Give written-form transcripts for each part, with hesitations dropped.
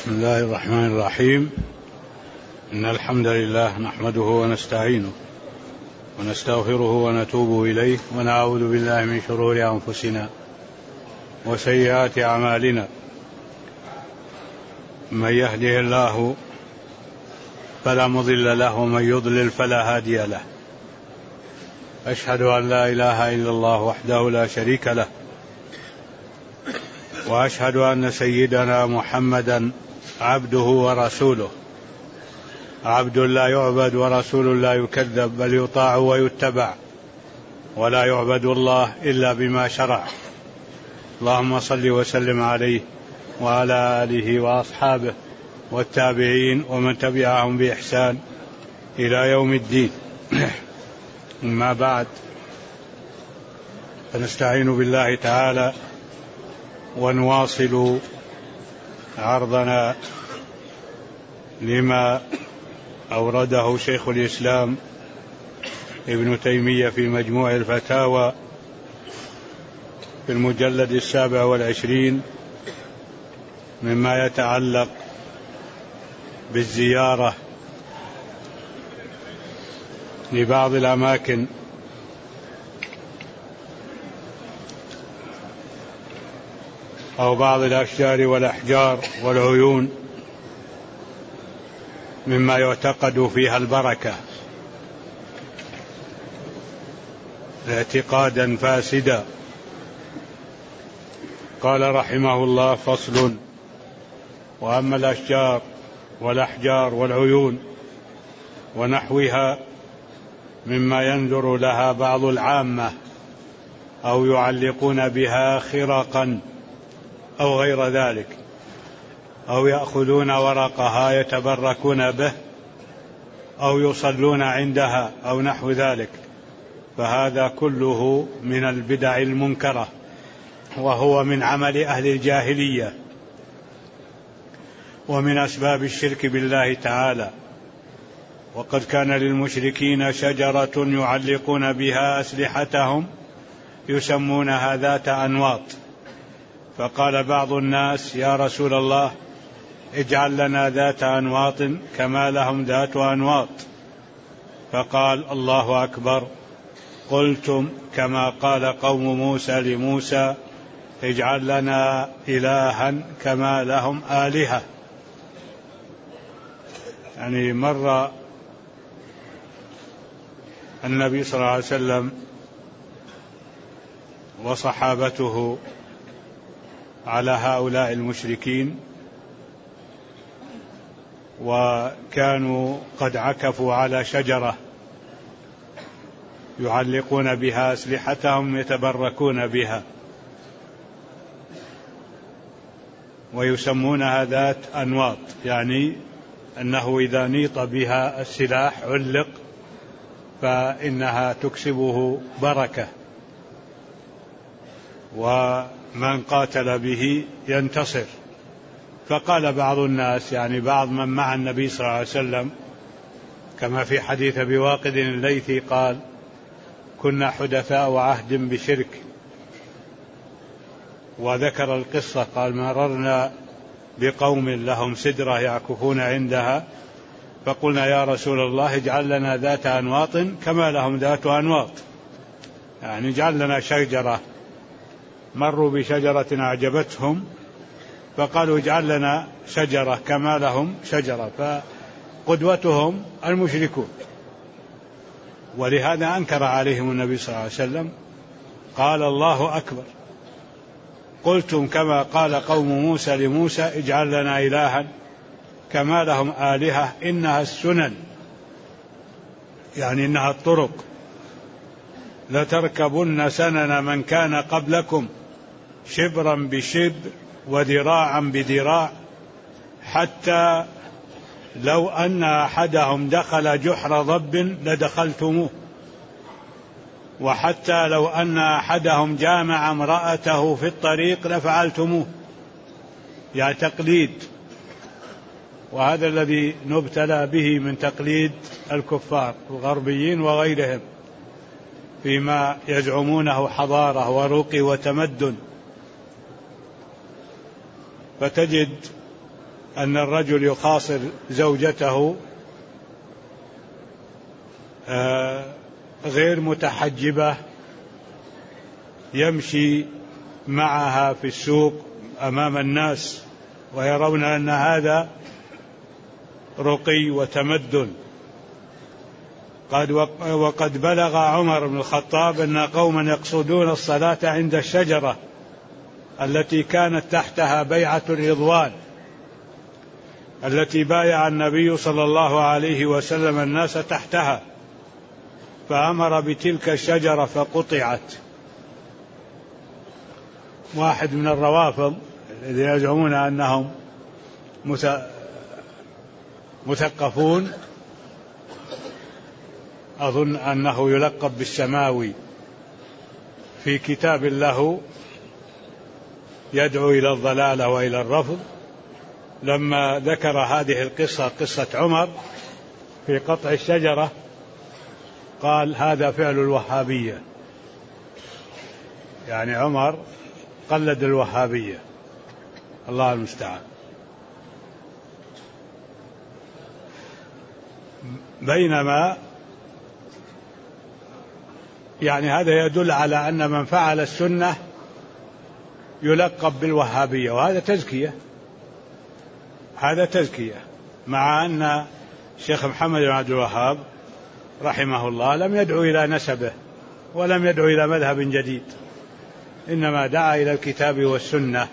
بسم الله الرحمن الرحيم. إن الحمد لله نحمده ونستعينه ونستغفره ونتوب إليه ونعوذ بالله من شرور أنفسنا وسيئات أعمالنا. من يهده الله فلا مضل له ومن يضلل فلا هادي له. أشهد أن لا إله إلا الله وحده لا شريك له، وأشهد أن سيدنا محمدا عبده ورسوله، عبد لا يعبد ورسول لا يكذب، بل يطاع ويتبع، ولا يعبد الله إلا بما شرع. اللهم صل وسلم عليه وعلى آله وأصحابه والتابعين ومن تبعهم بإحسان إلى يوم الدين. أما بعد، فنستعين بالله تعالى ونواصل عرضنا لما أورده شيخ الإسلام ابن تيمية في مجموع الفتاوى في المجلد 27 مما يتعلق بالزيارة لبعض الأماكن أو بعض الأشجار والأحجار والعيون مما يعتقد فيها البركة اعتقادا فاسدا. قال رحمه الله: فصل: وأما الأشجار والأحجار والعيون ونحوها مما ينذر لها بعض العامة أو يعلقون بها خرقا أو غير ذلك، أو يأخذون ورقها يتبركون به، أو يصلون عندها أو نحو ذلك، فهذا كله من البدع المنكرة، وهو من عمل أهل الجاهلية ومن أسباب الشرك بالله تعالى. وقد كان للمشركين شجرة يعلقون بها أسلحتهم يسمونها ذات أنواط، فقال بعض الناس: يا رسول الله، اجعل لنا ذات أنواط كما لهم ذات أنواط. فقال: الله أكبر، قلتم كما قال قوم موسى لموسى: اجعل لنا إلها كما لهم آلهة. يعني مر النبي صلى الله عليه وسلم وصحابته على هؤلاء المشركين، وكانوا قد عكفوا على شجرة يعلقون بها أسلحتهم يتبركون بها، ويسمونها ذات أنواط، يعني أنه إذا نيط بها السلاح علق فإنها تكسبه بركة، ومن قاتل به ينتصر. فقال بعض الناس، يعني بعض من مع النبي صلى الله عليه وسلم، كما في حديث أبي واقد الليثي قال: كنا حدثاء عهد بشرك، وذكر القصة قال: مررنا بقوم لهم سدرة يعكفون عندها، فقلنا: يا رسول الله، اجعل لنا ذات أنواط كما لهم ذات أنواط، يعني اجعل لنا شجرة. مروا بشجرة أعجبتهم فقالوا: اجعل لنا شجرة كما لهم شجرة، فقدوتهم المشركون. ولهذا أنكر عليهم النبي صلى الله عليه وسلم، قال: الله أكبر، قلتم كما قال قوم موسى لموسى: اجعل لنا إلها كما لهم آلهة، إنها السنن، يعني إنها الطرق، لتركبن سنن من كان قبلكم شبرا بشبر وذراعا بذراع، حتى لو أن أحدهم دخل جحر ضب لدخلتموه، وحتى لو أن أحدهم جامع امرأته في الطريق لفعلتموه. يعني تقليد، وهذا الذي نبتلى به من تقليد الكفار الغربيين وغيرهم فيما يزعمونه حضارة ورقي وتمدن. فتجد أن الرجل يخاصر زوجته غير متحجبة يمشي معها في السوق أمام الناس ويرون أن هذا رقي وتمدن. وقد بلغ عمر بن الخطاب أن قوما يقصدون الصلاة عند الشجرة التي كانت تحتها بيعة الرضوان التي بايع النبي صلى الله عليه وسلم الناس تحتها، فأمر بتلك الشجرة فقطعت. واحد من الروافض الذين يزعمون أنهم مثقفون، أظن أنه يلقب بالسماوي، في كتاب له يدعو إلى الضلالة وإلى الرفض، لما ذكر هذه القصة، قصة عمر في قطع الشجرة، قال هذا فعل الوهابية، يعني عمر قلد الوهابية، الله المستعان. بينما يعني هذا يدل على أن من فعل السنة يلقب بالوهابية، وهذا تزكية، هذا تزكية، مع أن الشيخ محمد بن عبد الوهاب رحمه الله لم يدعو إلى نسبه ولم يدعو إلى مذهب جديد، إنما دعا إلى الكتاب والسنة،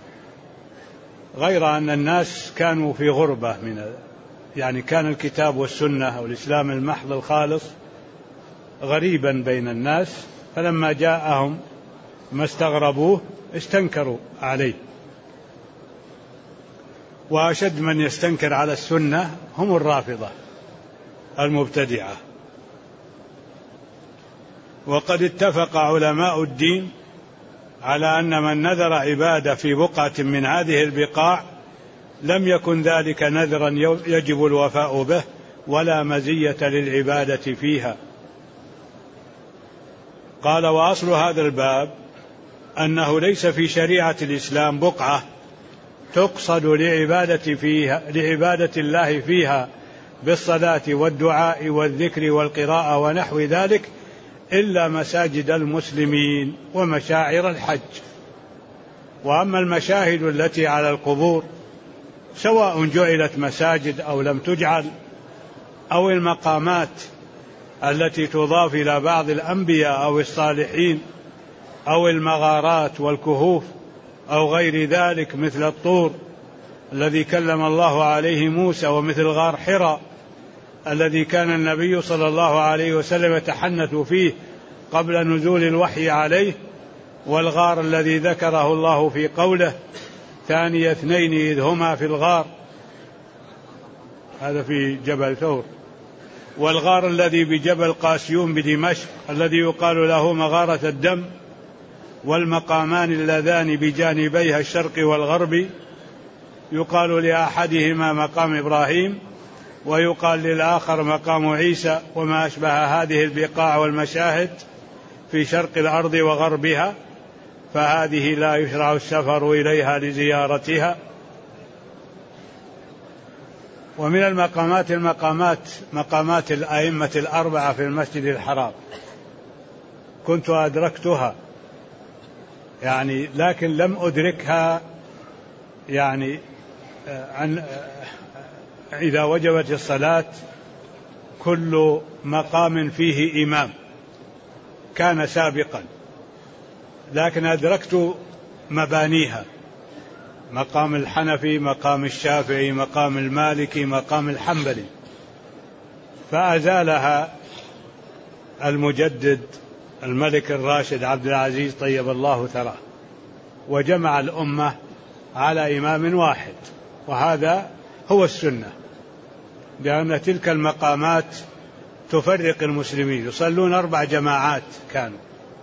غير أن الناس كانوا في غربة يعني كان الكتاب والسنة أو الإسلام المحض الخالص غريبا بين الناس، فلما جاءهم ما استغربوه استنكروا عليه. وأشد من يستنكر على السنة هم الرافضة المبتدعة. وقد اتفق علماء الدين على أن من نذر عبادة في بقعة من هذه البقاع لم يكن ذلك نذرا يجب الوفاء به ولا مزية للعبادة فيها. قال: وأصل هذا الباب أنه ليس في شريعة الإسلام بقعة تقصد لعبادة الله فيها بالصلاة والدعاء والذكر والقراءة ونحو ذلك إلا مساجد المسلمين ومشاعر الحج. وأما المشاهد التي على القبور سواء جعلت مساجد أو لم تجعل، أو المقامات التي تضاف إلى بعض الأنبياء أو الصالحين، أو المغارات والكهوف أو غير ذلك مثل الطور الذي كلم الله عليه موسى، ومثل غار حراء الذي كان النبي صلى الله عليه وسلم يتحنث فيه قبل نزول الوحي عليه، والغار الذي ذكره الله في قوله ثاني اثنين إذ هما في الغار، هذا في جبل ثور، والغار الذي بجبل قاسيون بدمشق الذي يقال له مغارة الدم، والمقامان اللذان بجانبيها الشرق والغرب يقال لأحدهما مقام إبراهيم ويقال للآخر مقام عيسى، وما أشبه هذه البقاع والمشاهد في شرق الأرض وغربها، فهذه لا يشرع السفر إليها لزيارتها. ومن المقامات مقامات الأئمة الأربعة في المسجد الحرام، كنت أدركتها يعني، لكن لم أدركها يعني إذا وجبت الصلاة كل مقام فيه إمام كان سابقا، لكن أدركت مبانيها: مقام الحنفي، مقام الشافعي، مقام المالكي، مقام الحنبلي، فأزالها المجدد الملك الراشد عبد العزيز طيب الله ثراه، وجمع الأمة على إمام واحد، وهذا هو السنة، لأن تلك المقامات تفرق المسلمين. يصلون 4 جماعات كانوا،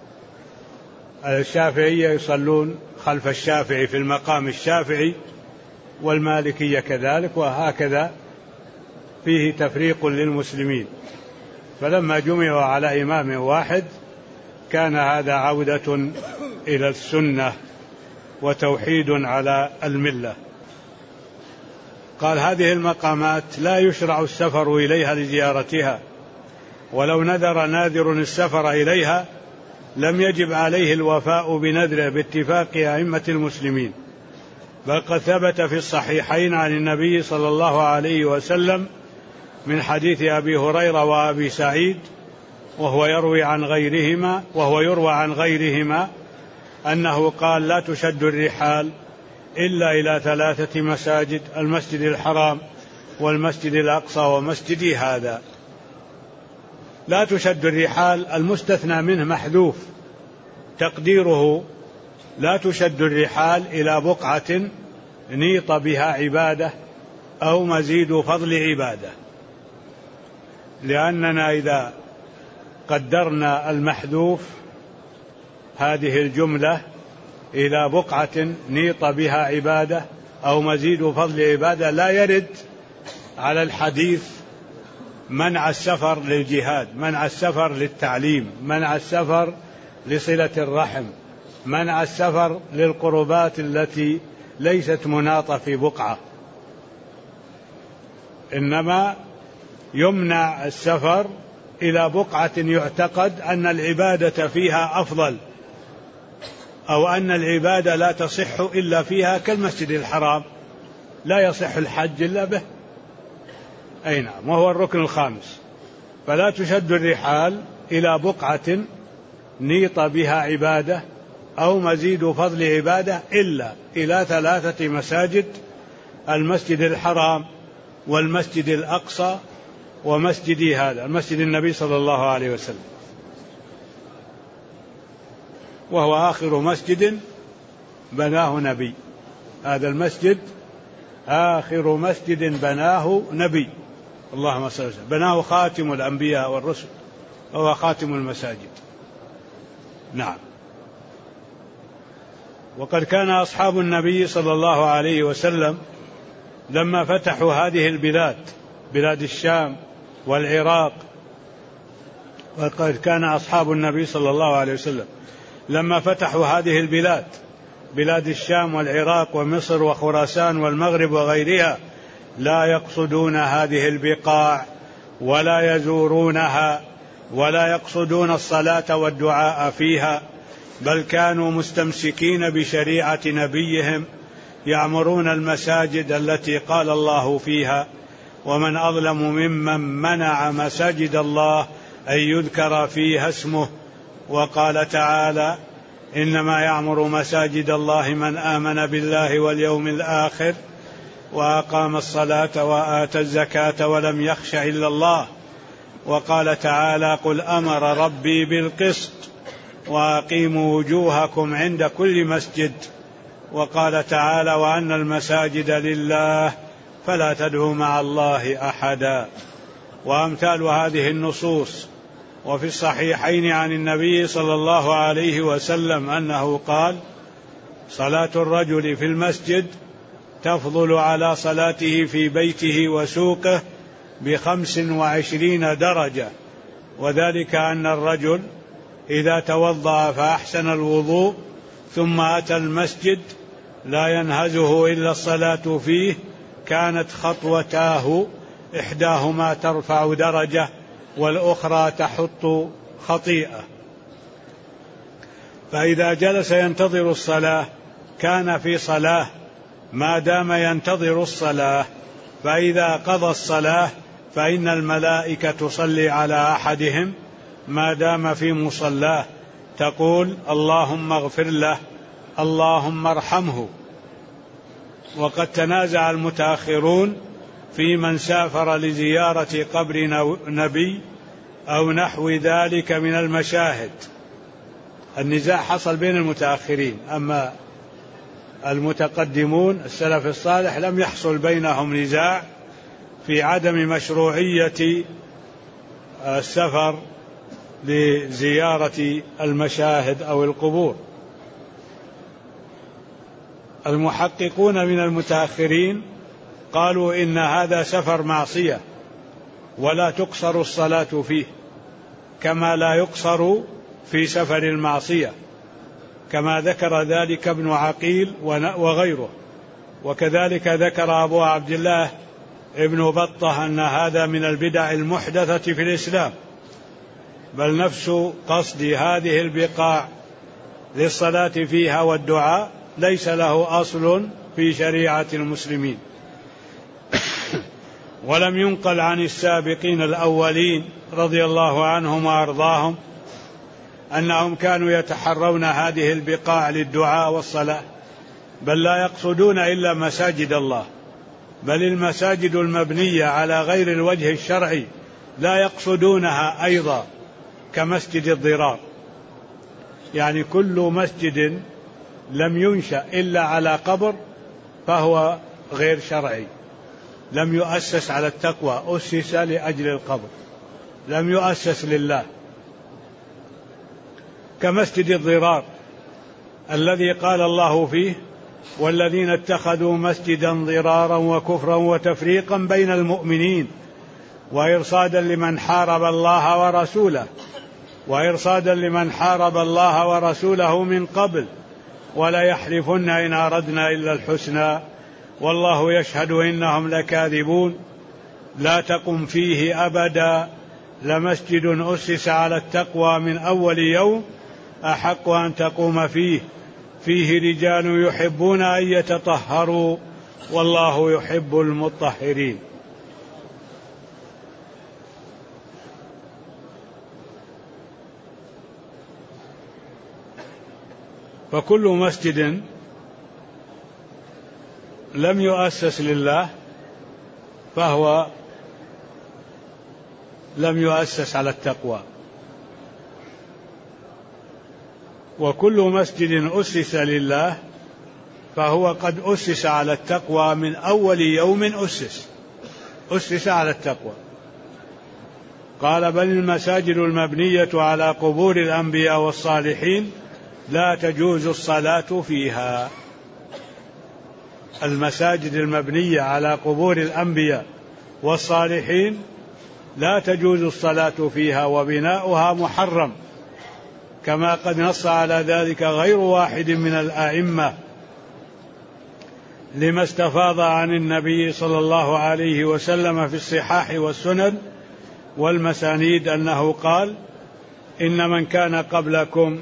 الشافعية يصلون خلف الشافعي في المقام الشافعي، والمالكية كذلك، وهكذا فيه تفريق للمسلمين. فلما جمعوا على إمام واحد كان هذا عودة إلى السنة وتوحيد على الملة. قال هذه المقامات لا يشرع السفر إليها لزيارتها، ولو نذر ناذر السفر إليها لم يجب عليه الوفاء بنذره باتفاق أئمة المسلمين، بل قد ثبت في الصحيحين عن النبي صلى الله عليه وسلم من حديث أبي هريرة وأبي سعيد وهو يروى عن غيرهما أنه قال لا تشد الرحال إلا إلى 3 مساجد: المسجد الحرام والمسجد الأقصى ومسجدي هذا. لا تشد الرحال المستثنى منه محذوف، تقديره لا تشد الرحال إلى بقعة نيط بها عبادة أو مزيد فضل عبادة، لأننا إذا قدرنا المحذوف هذه الجملة إلى بقعة نيط بها عبادة أو مزيد فضل عبادة لا يرد على الحديث منع السفر للجهاد، منع السفر للتعليم، منع السفر لصلة الرحم، منع السفر للقربات التي ليست مناطة في بقعة، إنما يمنع السفر إلى بقعة يعتقد أن العبادة فيها أفضل أو أن العبادة لا تصح إلا فيها، كالمسجد الحرام لا يصح الحج إلا به، أي نعم، وهو الركن الخامس. فلا تشد الرحال إلى بقعة نيط بها عبادة أو مزيد فضل عبادة إلا إلى 3 مساجد: المسجد الحرام والمسجد الأقصى ومسجدي هذا، المسجد النبي صلى الله عليه وسلم، وهو آخر مسجد بناه نبي. هذا المسجد آخر مسجد بناه نبي، اللهم صل وسلم، بناه خاتم الأنبياء والرسل، وهو خاتم المساجد. نعم. وقد كان أصحاب النبي صلى الله عليه وسلم لما فتحوا هذه البلاد، بلاد الشام والعراق، وقد كان أصحاب النبي صلى الله عليه وسلم لما فتحوا هذه البلاد، بلاد الشام والعراق ومصر وخراسان والمغرب وغيرها، لا يقصدون هذه البقاع ولا يزورونها ولا يقصدون الصلاة والدعاء فيها، بل كانوا مستمسكين بشريعة نبيهم، يعمرون المساجد التي قال الله فيها: ومن أظلم ممن منع مساجد الله أن يذكر فيها اسمه. وقال تعالى: إنما يعمر مساجد الله من آمن بالله واليوم الآخر وأقام الصلاة وآتى الزكاة ولم يخش إلا الله. وقال تعالى: قل أمر ربي بالقسط وأقيموا وجوهكم عند كل مسجد. وقال تعالى: وأن المساجد لله فلا تدعوا مع الله أحدا. وأمثال هذه النصوص. وفي الصحيحين عن النبي صلى الله عليه وسلم أنه قال: صلاة الرجل في المسجد تفضل على صلاته في بيته وسوقه ب25 درجة، وذلك أن الرجل إذا توضأ فأحسن الوضوء ثم أتى المسجد لا ينهزه إلا الصلاة فيه كانت خطوتاه إحداهما ترفع درجة والأخرى تحط خطيئة. فإذا جلس ينتظر الصلاة كان في صلاة ما دام ينتظر الصلاة، فإذا قضى الصلاة فإن الملائكة تصلي على أحدهم ما دام في مصلاه، تقول: اللهم اغفر له، اللهم ارحمه. وقد تنازع المتأخرون في من سافر لزيارة قبر نبي أو نحو ذلك من المشاهد. النزاع حصل بين المتأخرين، أما المتقدمون السلف الصالح لم يحصل بينهم نزاع في عدم مشروعية السفر لزيارة المشاهد أو القبور. المحققون من المتأخرين قالوا إن هذا سفر معصية ولا تقصر الصلاة فيه، كما لا يقصر في سفر المعصية، كما ذكر ذلك ابن عقيل وغيره. وكذلك ذكر أبو عبد الله ابن بطة أن هذا من البدع المحدثة في الإسلام، بل نفس قصد هذه البقاع للصلاة فيها والدعاء ليس له أصل في شريعة المسلمين. ولم ينقل عن السابقين الأولين رضي الله عنهم وأرضاهم أنهم كانوا يتحرون هذه البقاع للدعاء والصلاة، بل لا يقصدون إلا مساجد الله، بل المساجد المبنية على غير الوجه الشرعي لا يقصدونها أيضا، كمسجد الضرار. يعني كل مسجد لم ينشأ إلا على قبر فهو غير شرعي، لم يؤسس على التقوى، أسس لأجل القبر، لم يؤسس لله، كمسجد الضرار الذي قال الله فيه: والذين اتخذوا مسجدا ضرارا وكفرا وتفريقا بين المؤمنين وإرصادا لمن حارب الله ورسوله من قبل ولا يحلفن إن أردنا إلا الحسنى والله يشهد إنهم لكاذبون لا تقم فيه أبدا لمسجد أسس على التقوى من أول يوم أحق أن تقوم فيه رجال يحبون أن يتطهروا والله يحب المطهرين. فكل مسجد لم يؤسس لله فهو لم يؤسس على التقوى، وكل مسجد أسس لله فهو قد أسس على التقوى من أول يوم أسس على التقوى. قال: بل المساجد المبنية على قبور الأنبياء والصالحين لا تجوز الصلاة فيها. المساجد المبنية على قبور الأنبياء والصالحين لا تجوز الصلاة فيها وبناؤها محرم، كما قد نص على ذلك غير واحد من الأئمة، لما استفاض عن النبي صلى الله عليه وسلم في الصحاح والسنن والمسانيد أنه قال: إن من كان قبلكم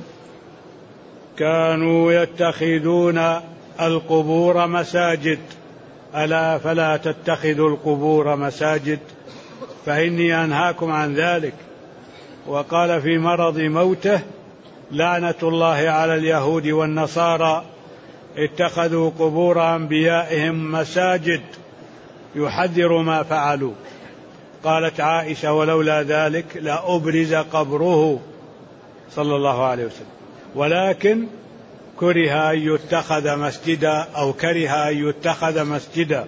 كانوا يتخذون القبور مساجد، ألا فلا تتخذوا القبور مساجد فإني أنهاكم عن ذلك. وقال في مرض موته: لعنة الله على اليهود والنصارى اتخذوا قبور أنبيائهم مساجد، يحذر ما فعلوا. قالت عائشة: ولولا ذلك لأبرز قبره صلى الله عليه وسلم، ولكن كره أن يتخذ مسجدا أو كره أن يتخذ مسجدا.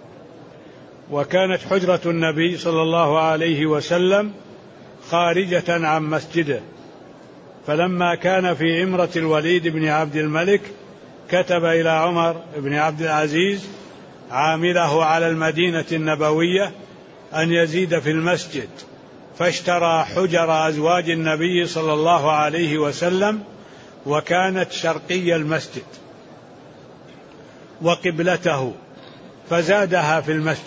وكانت حجرة النبي صلى الله عليه وسلم خارجة عن مسجده، فلما كان في إمرة الوليد بن عبد الملك كتب إلى عمر بن عبد العزيز عامله على المدينة النبوية أن يزيد في المسجد، فاشترى حجر أزواج النبي صلى الله عليه وسلم، وكانت شرقي المسجد وقبلته، فزادها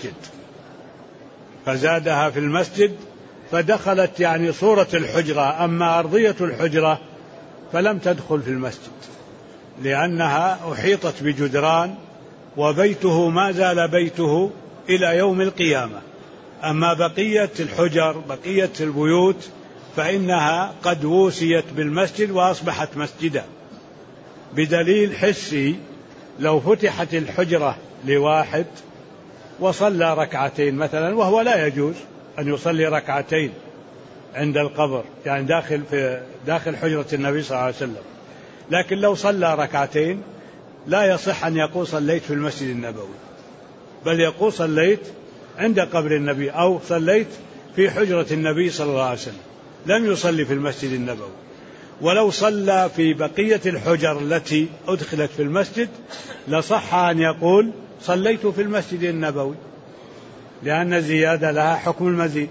في المسجد فدخلت يعني صورة الحجرة، أما أرضية الحجرة فلم تدخل في المسجد لأنها أحيطت بجدران، وبيته ما زال بيته إلى يوم القيامة. أما بقية الحجر بقية البيوت فإنها قد ووسيت بالمسجد وأصبحت مسجدا، بدليل حسي لو فتحت الحجرة لواحد وصلى ركعتين مثلا، وهو لا يجوز أن يصلي ركعتين عند القبر يعني داخل حجرة النبي صلى الله عليه وسلم، لكن لو صلى ركعتين لا يصح أن يقول صليت في المسجد النبوي، بل يقول صليت عند قبر النبي أو صليت في حجرة النبي صلى الله عليه وسلم، لم يصلي في المسجد النبوي. ولو صلى في بقية الحجر التي أدخلت في المسجد لصح أن يقول صليت في المسجد النبوي، لأن الزيادة لها حكم المزيد.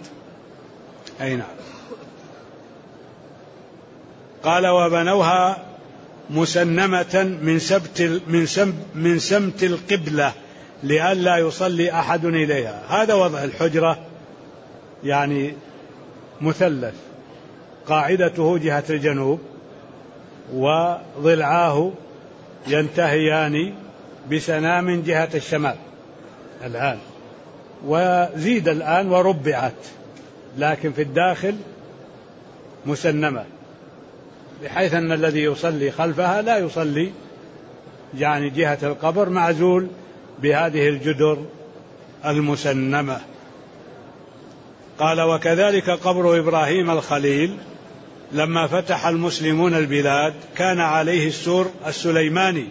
أي نعم. قال: وبنوها مسنمة من سمت القبلة لئلا يصلي أحد إليها. هذا وضع الحجرة، يعني مثلث، قاعدته جهة الجنوب وضلعاه ينتهيان بسنام جهة الشمال الآن، وزيد الآن وربعت، لكن في الداخل مسنمة، بحيث أن الذي يصلي خلفها لا يصلي يعني جهة القبر، معزول بهذه الجدر المسنمة. قال: وكذلك قبر إبراهيم الخليل لما فتح المسلمون البلاد كان عليه السور السليماني،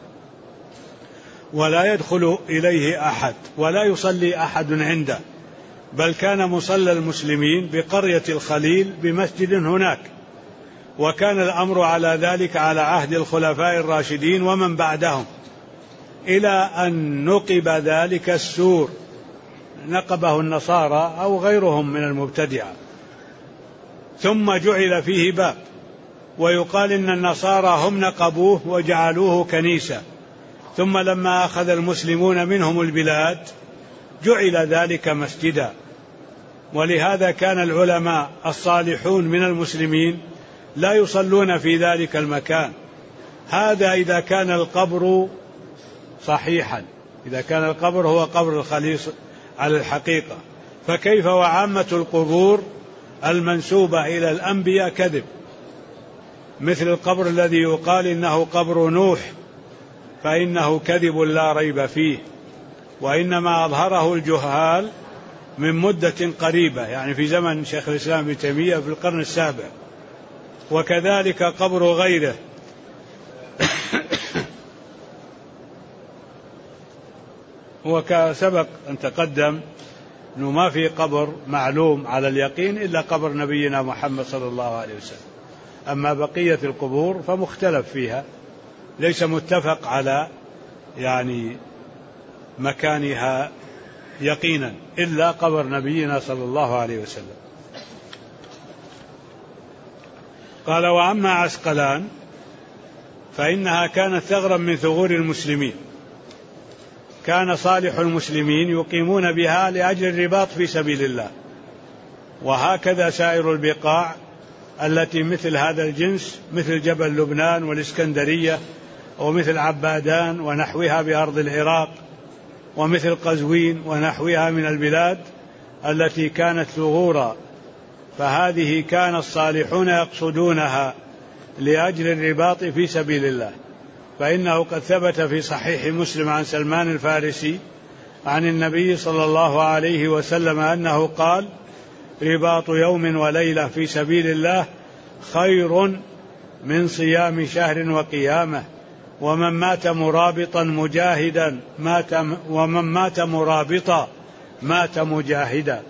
ولا يدخل إليه أحد ولا يصلي أحد عنده، بل كان مصلى المسلمين بقرية الخليل بمسجد هناك، وكان الأمر على ذلك على عهد الخلفاء الراشدين ومن بعدهم، إلى أن نقب ذلك السور، نقبه النصارى أو غيرهم من المبتدعة، ثم جعل فيه باب، ويقال إن النصارى هم نقبوه وجعلوه كنيسة، ثم لما أخذ المسلمون منهم البلاد جعل ذلك مسجدا. ولهذا كان العلماء الصالحون من المسلمين لا يصلون في ذلك المكان. هذا إذا كان القبر صحيحا، إذا كان القبر هو قبر الخليل على الحقيقة، فكيف وعامة القبور المنسوبة إلى الأنبياء كذب، مثل القبر الذي يقال إنه قبر نوح، فإنه كذب لا ريب فيه، وإنما أظهره الجهال من مدة قريبة، يعني في زمن شيخ الإسلام ابن تيمية في القرن السابع. وكذلك قبر غيره وكسبق أن تقدم أنه ما في قبر معلوم على اليقين إلا قبر نبينا محمد صلى الله عليه وسلم. أما بقية القبور فمختلف فيها، ليس متفق على يعني مكانها يقينا إلا قبر نبينا صلى الله عليه وسلم. قال: وأما عسقلان فإنها كانت ثغرا من ثغور المسلمين، كان صالح المسلمين يقيمون بها لأجل الرباط في سبيل الله، وهكذا سائر البقاع التي مثل هذا الجنس، مثل جبل لبنان والإسكندرية، ومثل عبادان ونحوها بأرض العراق، ومثل قزوين ونحوها من البلاد التي كانت ثغورا، فهذه كان الصالحون يقصدونها لأجل الرباط في سبيل الله. فإنه قد ثبت في صحيح مسلم عن سلمان الفارسي عن النبي صلى الله عليه وسلم أنه قال: رباط يوم وليلة في سبيل الله خير من صيام شهر وقيامه، ومن مات مرابطا مجاهدا ومن مات مرابطا مات مجاهدا،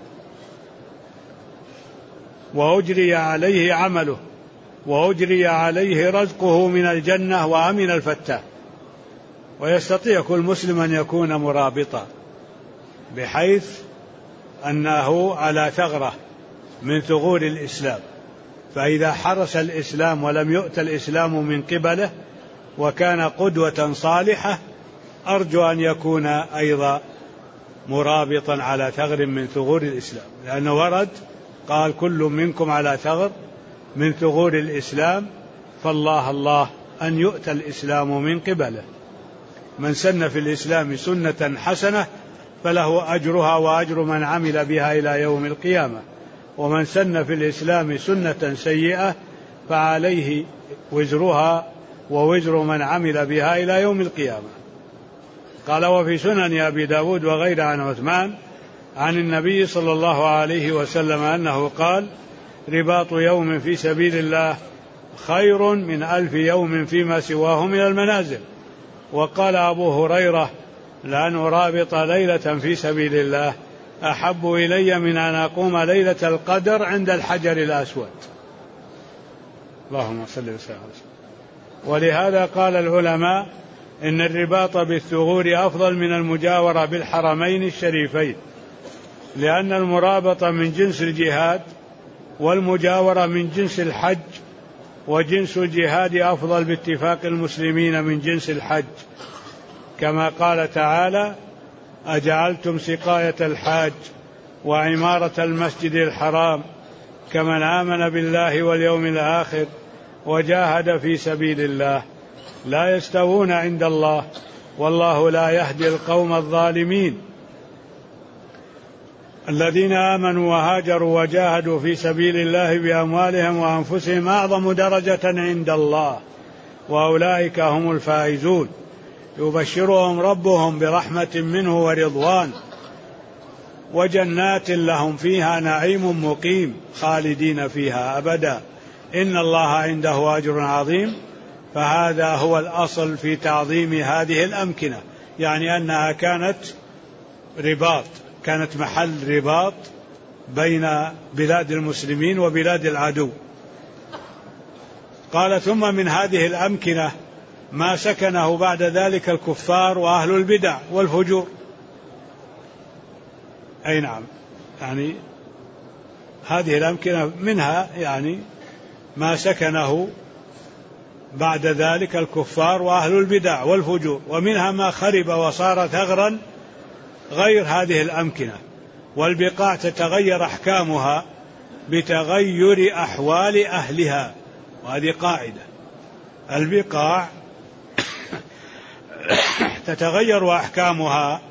وأجري عليه عمله وأجري عليه رزقه من الجنة وأمن الفتاة. ويستطيع كل مسلم أن يكون مرابطا، بحيث أنه على ثغرة من ثغور الإسلام، فإذا حرس الإسلام ولم يؤت الإسلام من قبله وكان قدوة صالحة، أرجو أن يكون أيضا مرابطا على ثغر من ثغور الإسلام، لأنه ورد قال: كل منكم على ثغر من ثغور الإسلام، فالله الله أن يؤتى الإسلام من قبله. من سن في الإسلام سنة حسنة فله أجرها وأجر من عمل بها إلى يوم القيامة، ومن سن في الإسلام سنة سيئة فعليه وزرها ووزر من عمل بها إلى يوم القيامة. قال: وفي سنن أبي داود وغير عن عثمان عن النبي صلى الله عليه وسلم أنه قال: رباط يوم في سبيل الله خير من 1000 يوم فيما سواه من المنازل. وقال أبو هريرة: لأن أرابط ليلة في سبيل الله أحب إلي من أن أقوم ليلة القدر عند الحجر الأسود. اللهم صل وسلم. ولهذا قال العلماء إن الرباط بالثغور أفضل من المجاورة بالحرمين الشريفين، لأن المرابطة من جنس الجهاد، والمجاورة من جنس الحج، وجنس الجهاد أفضل باتفاق المسلمين من جنس الحج، كما قال تعالى: أجعلتم سقاية الحاج وعمارة المسجد الحرام كمن آمن بالله واليوم الآخر وجاهد في سبيل الله لا يستوون عند الله والله لا يهدي القوم الظالمين. الذين آمنوا وهاجروا وجاهدوا في سبيل الله بأموالهم وأنفسهم أعظم درجة عند الله وأولئك هم الفائزون. يبشرهم ربهم برحمة منه ورضوان وجنات لهم فيها نعيم مقيم خالدين فيها أبدا إن الله عنده أجر عظيم. فهذا هو الأصل في تعظيم هذه الأمكنة، يعني أنها كانت رباط، كانت محل رباط بين بلاد المسلمين وبلاد العدو. قال: ثم من هذه الأمكنة ما سكنه بعد ذلك الكفار وأهل البدع والفجور. أي نعم، يعني هذه الأمكنة منها يعني ما سكنه بعد ذلك الكفار وأهل البدع والفجور، ومنها ما خرب وصار ثغرا غير هذه الأمكنة. والبقاع تتغير أحكامها بتغير أحوال أهلها، وهذه قاعدة. البقاع تتغير أحكامها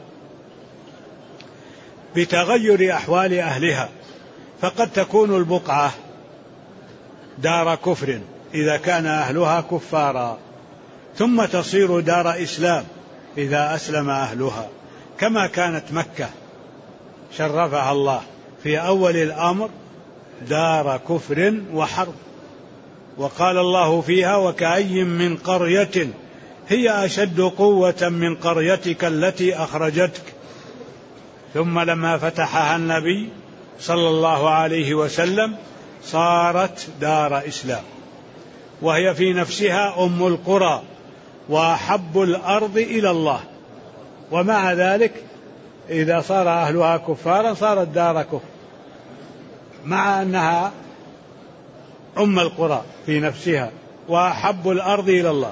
بتغير أحوال أهلها، فقد تكون البقعة دار كفر إذا كان أهلها كفارا، ثم تصير دار إسلام إذا أسلم أهلها، كما كانت مكة شرفها الله في أول الأمر دار كفر وحرب، وقال الله فيها: وكأي من قرية هي أشد قوة من قريتك التي أخرجتك. ثم لما فتحها النبي صلى الله عليه وسلم صارت دار إسلام، وهي في نفسها أم القرى وأحب الأرض إلى الله، ومع ذلك إذا صار أهلها كفارا صارت دار كفر، مع أنها أم القرى في نفسها وأحب الأرض إلى الله.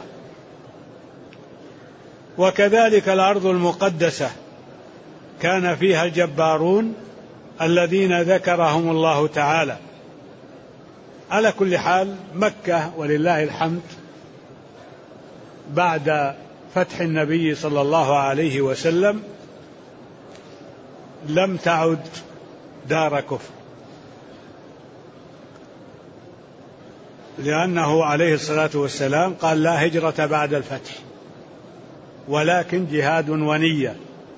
وكذلك الأرض المقدسة كان فيها الجبارون الذين ذكرهم الله تعالى. على كل حال مكة ولله الحمد بعد فتح النبي صلى الله عليه وسلم لم تعد دار كفر، لأنه عليه الصلاة والسلام قال: لا هجرة بعد الفتح ولكن جهاد ونية.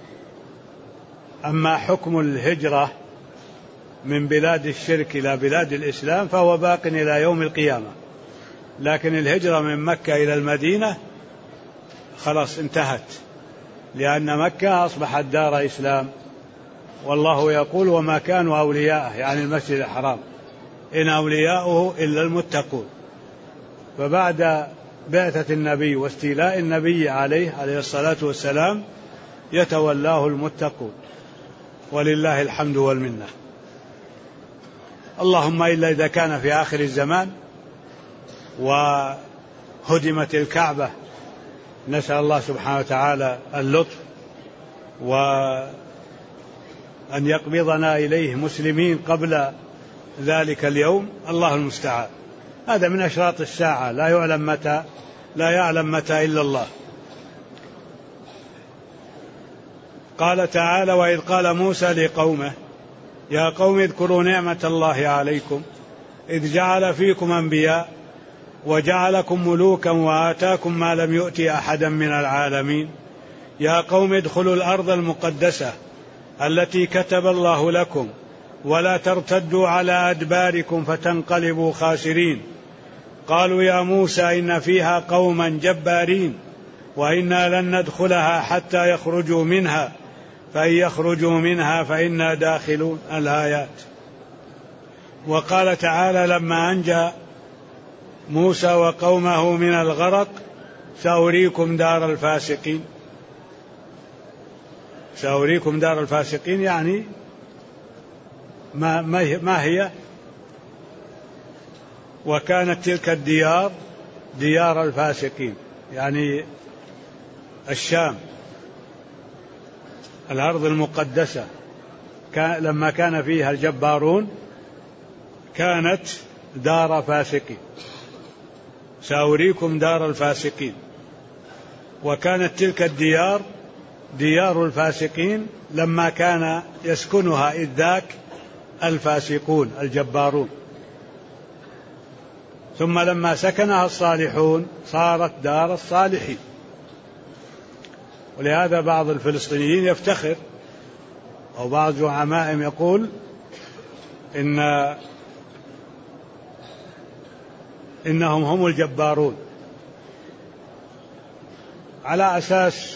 أما حكم الهجرة من بلاد الشرك إلى بلاد الإسلام فهو باق إلى يوم القيامة، لكن الهجرة من مكة إلى المدينة خلاص انتهت، لأن مكة أصبحت دار إسلام، والله يقول: وما كانوا أولياءه، يعني المسجد الحرام، إن أولياؤه إلا المتقون. فبعد بعثة النبي واستيلاء النبي عليه الصلاة والسلام يتولاه المتقون، ولله الحمد والمنة. اللهم إلا إذا كان في آخر الزمان وهدمت الكعبة، نسأل الله سبحانه وتعالى اللطف وأن يقبضنا إليه مسلمين قبل ذلك اليوم، الله المستعان. هذا من أشراط الساعة، لا يعلم متى إلا الله. قال تعالى: وإذ قال موسى لقومه يا قوم اذكروا نعمة الله عليكم إذ جعل فيكم أنبياء وجعلكم ملوكا وآتاكم ما لم يؤت أحدا من العالمين يا قوم ادخلوا الأرض المقدسة التي كتب الله لكم ولا ترتدوا على أدباركم فتنقلبوا خاسرين. قالوا يا موسى إن فيها قوما جبارين وإنا لن ندخلها حتى يخرجوا منها فإن يخرجوا منها فإنا داخلون. الآيات. وقال تعالى لما أنجى موسى وقومه من الغرق سأريكم دار الفاسقين. سأريكم دار الفاسقين يعني ما هي؟ وكانت تلك الديار ديار الفاسقين، يعني الشام الأرض المقدسة لما كان فيها الجبارون كانت دار فاسقين، سأريكم دار الفاسقين. وكانت تلك الديار ديار الفاسقين لما كان يسكنها إذ ذاك الفاسقون الجبارون، ثم لما سكنها الصالحون صارت دار الصالحين. ولهذا بعض الفلسطينيين يفتخر أو بعض زعمائهم يقول إنهم هم الجبارون، على أساس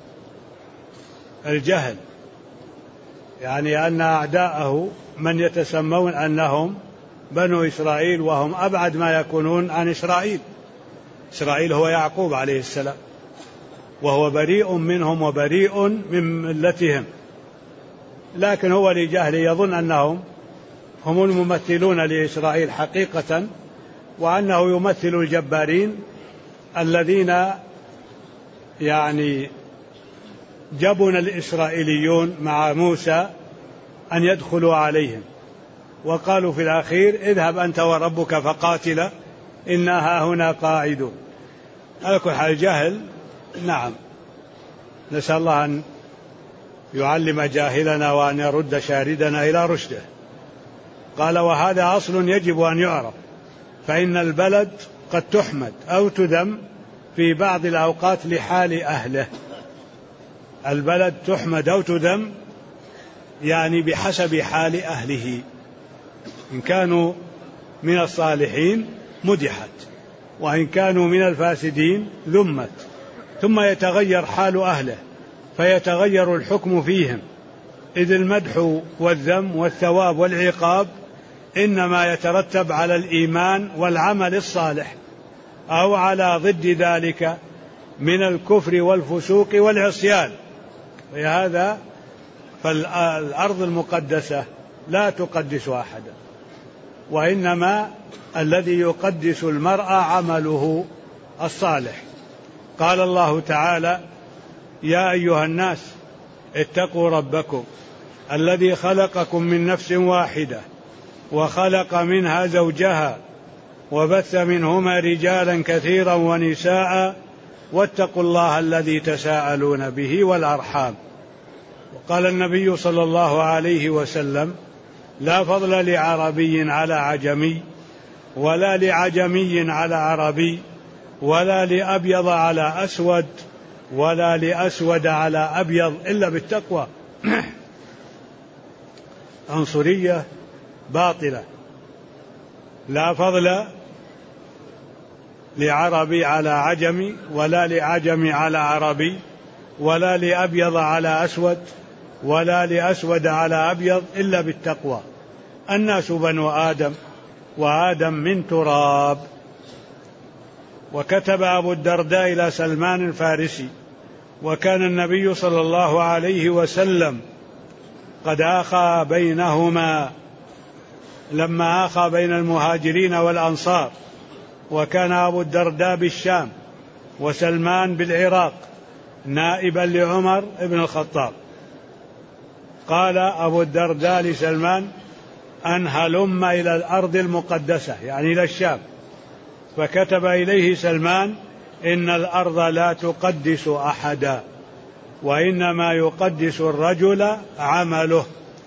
الجهل، يعني أن أعداءه من يتسمون أنهم بنو إسرائيل وهم أبعد ما يكونون عن إسرائيل. إسرائيل هو يعقوب عليه السلام، وهو بريء منهم وبريء من ملتهم، لكن هو لجهل يظن أنهم هم الممثلون لإسرائيل حقيقة، وأنه يمثل الجبارين الذين يعني جبن الإسرائيليون مع موسى أن يدخلوا عليهم، وقالوا في الأخير اذهب أنت وربك فقاتلا إنا هاهنا قاعدون. على كل حال الجهل نعم، نسأل الله أن يعلم جاهلنا وأن يرد شاردنا إلى رشده. قال وهذا أصل يجب أن يعرف، فإن البلد قد تحمد أو تذم في بعض الأوقات لحال أهله. البلد تحمد أو تذم يعني بحسب حال أهله، إن كانوا من الصالحين مدحت، وإن كانوا من الفاسدين ذمت، ثم يتغير حال أهله فيتغير الحكم فيهم، إذ المدح والذم والثواب والعقاب إنما يترتب على الإيمان والعمل الصالح أو على ضد ذلك من الكفر والفسوق والعصيان. ولهذا فالأرض المقدسة لا تقدس أحدا، وإنما الذي يقدس المرء عمله الصالح. قال الله تعالى يا أيها الناس اتقوا ربكم الذي خلقكم من نفس واحدة وخلق منها زوجها وبث منهما رجالا كثيرا ونساء واتقوا الله الذي تساءلون به والأرحام. وقال النبي صلى الله عليه وسلم لا فضل لعربي على عجمي ولا لعجمي على عربي ولا لأبيض على أسود ولا لأسود على أبيض إلا بالتقوى. عنصرية باطلة. لا فضل لعربي على عجمي ولا لعجمي على عربي ولا لأبيض على أسود ولا لأسود على أبيض إلا بالتقوى. الناس بنو آدم وآدم من تراب. وكتب أبو الدرداء إلى سلمان الفارسي، وكان النبي صلى الله عليه وسلم قد آخى بينهما لما آخى بين المهاجرين والأنصار، وكان أبو الدرداء بالشام وسلمان بالعراق نائبا لعمر بن الخطاب. قال أبو الدرداء لسلمان أن هلم إلى الأرض المقدسة، يعني إلى الشام، فكتب إليه سلمان إن الأرض لا تقدس أحدا وإنما يقدس الرجل عمله.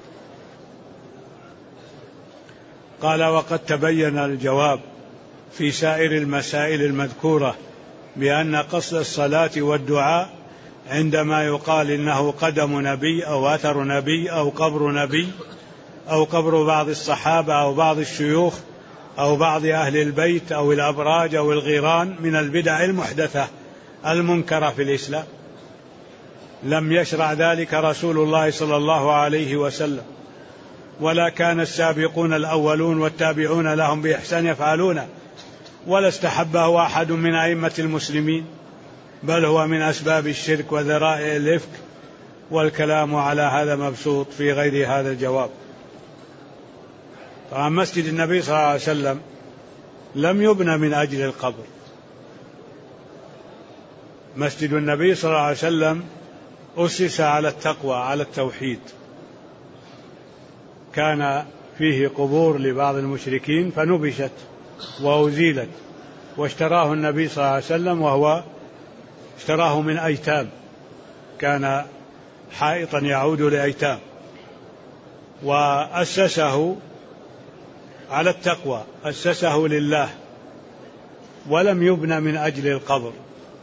قال وقد تبين الجواب في سائر المسائل المذكورة بأن قصد الصلاة والدعاء عندما يقال إنه قدم نبي أو أثر نبي أو قبر نبي أو قبر بعض الصحابة أو بعض الشيوخ أو بعض أهل البيت أو الأبراج أو الغيران من البدع المحدثة المنكرة في الإسلام، لم يشرع ذلك رسول الله صلى الله عليه وسلم، ولا كان السابقون الأولون والتابعون لهم بإحسان يفعلونه، ولا استحبه أحد من أئمة المسلمين، بل هو من أسباب الشرك وذرائع الإفك. والكلام على هذا مبسوط في غير هذا الجواب. طبعا مسجد النبي صلى الله عليه وسلم لم يبنى من أجل القبر. مسجد النبي صلى الله عليه وسلم أسس على التقوى، على التوحيد. كان فيه قبور لبعض المشركين فنبشت وأزيلت، واشتراه النبي صلى الله عليه وسلم، وهو اشتراه من أيتام، كان حائطا يعود لأيتام، وأسسه على التقوى، أسسه لله، ولم يبنى من أجل القبر.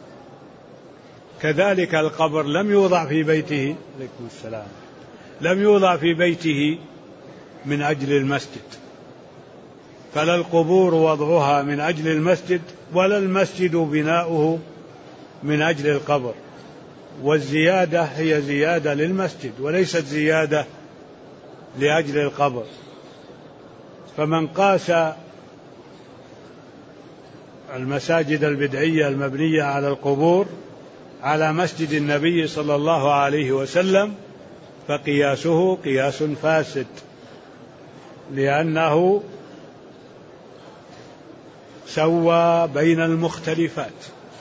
كذلك القبر لم يوضع في بيته، عليكم السلام، لم يوضع في بيته من أجل المسجد، فلا القبور وضعها من أجل المسجد، ولا المسجد بناؤه من أجل القبر. والزيادة هي زيادة للمسجد وليست زيادة لأجل القبر. فمن قاس المساجد البدعية المبنية على القبور على مسجد النبي صلى الله عليه وسلم فقياسه قياس فاسد، لأنه سوى بين المختلفات.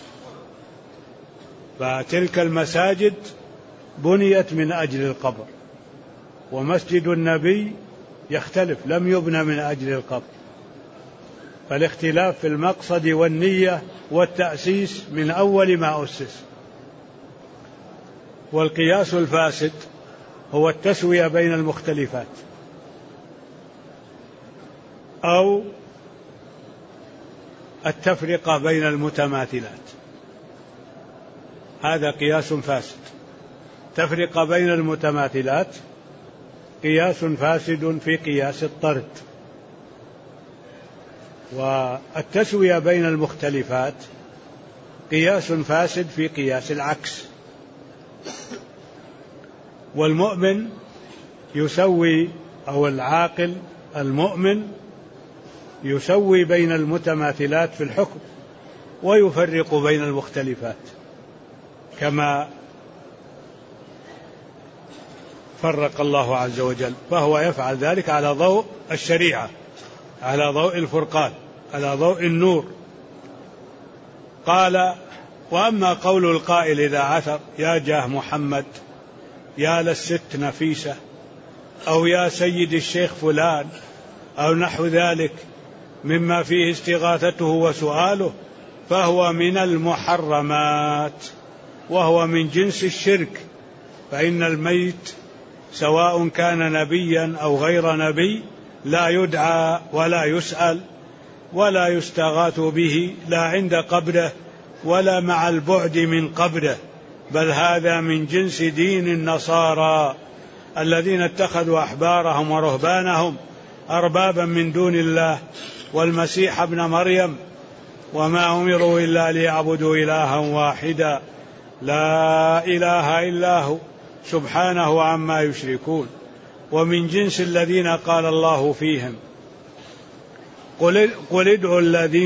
فتلك المساجد بنيت من أجل القبر، ومسجد النبي يختلف، لم يبنى من أجل القبر. فالاختلاف في المقصد والنية والتأسيس من أول ما أسس. والقياس الفاسد هو التسوية بين المختلفات، أو التفرقة بين المتماثلات، هذا قياس فاسد. تفرقة بين المتماثلات قياس فاسد في قياس الطرد، والتسوية بين المختلفات قياس فاسد في قياس العكس. والمؤمن يسوي، أو العاقل المؤمن يسوي بين المتماثلات في الحكم ويفرق بين المختلفات، كما فرق الله عز وجل، فهو يفعل ذلك على ضوء الشريعة، على ضوء الفرقان، على ضوء النور. قال: وأما قول القائل إذا عثر: يا جاه محمد، يا للست نفيسة، أو يا سيد الشيخ فلان، أو نحو ذلك مما فيه استغاثته وسؤاله، فهو من المحرمات، وهو من جنس الشرك. فإن الميت سواء كان نبيا أو غير نبي لا يدعى ولا يسأل ولا يستغاث به، لا عند قبره ولا مع البعد من قبره، بل هذا من جنس دين النصارى الذين اتخذوا أحبارهم ورهبانهم أربابا من دون الله والمسيح ابن مريم، وما أمروا إلا ليعبدوا إلها واحدا لا إله إلا هو سبحانه عما يشركون. ومن جنس الذين قال الله فيهم: قل ادعوا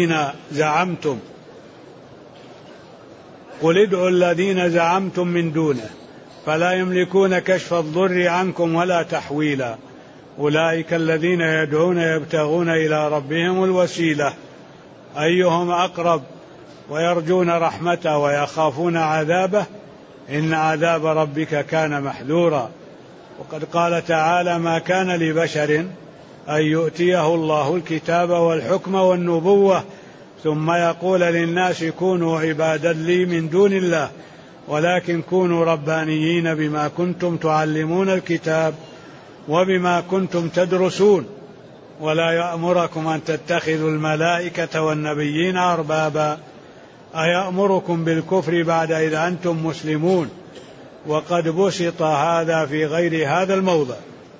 الذين زعمتم من دونه فلا يملكون كشف الضر عنكم ولا تحويلا، أولئك الذين يدعون يبتغون إلى ربهم الوسيلة أيهم أقرب ويرجون رحمته ويخافون عذابه إن عذاب ربك كان محذورا. وقد قال تعالى: ما كان لبشر أن يؤتيه الله الكتاب والحكم والنبوة ثم يقول للناس كونوا عبادا لي من دون الله ولكن كونوا ربانيين بما كنتم تعلمون الكتاب وبما كنتم تدرسون ولا يأمركم أن تتخذوا الملائكة والنبيين أربابا أيأمركم بالكفر بعد إذ أنتم مسلمون. وقد بسط هذا في غير هذا الموضع.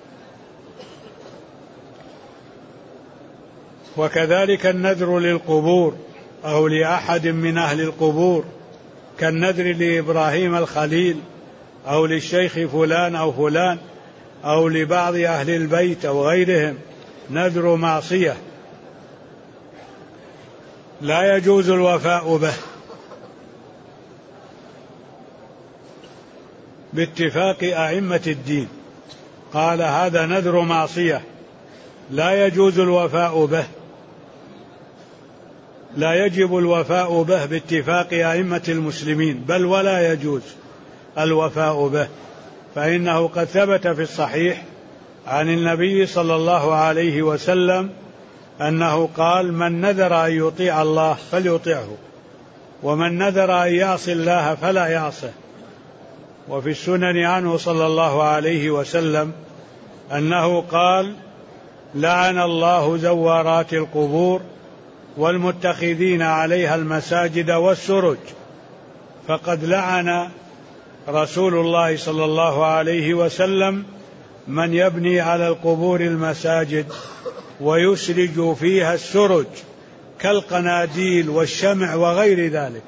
وكذلك النذر للقبور أو لأحد من أهل القبور، كالنذر لإبراهيم الخليل أو للشيخ فلان أو فلان أو لبعض أهل البيت أو غيرهم، نذر معصية لا يجوز الوفاء به باتفاق أئمة الدين. قال: هذا نذر معصية لا يجوز الوفاء به، لا يجب الوفاء به باتفاق أئمة المسلمين، بل ولا يجوز الوفاء به، فإنه قد ثبت في الصحيح عن النبي صلى الله عليه وسلم أنه قال: من نذر أن يطيع الله فليطيعه، ومن نذر أن يعصي الله فلا يعصه. وفي السنن عنه صلى الله عليه وسلم أنه قال: لعن الله زوارات القبور والمتخذين عليها المساجد والسرج. فقد لعن رسول الله صلى الله عليه وسلم من يبني على القبور المساجد ويسرج فيها السرج كالقناديل والشمع وغير ذلك.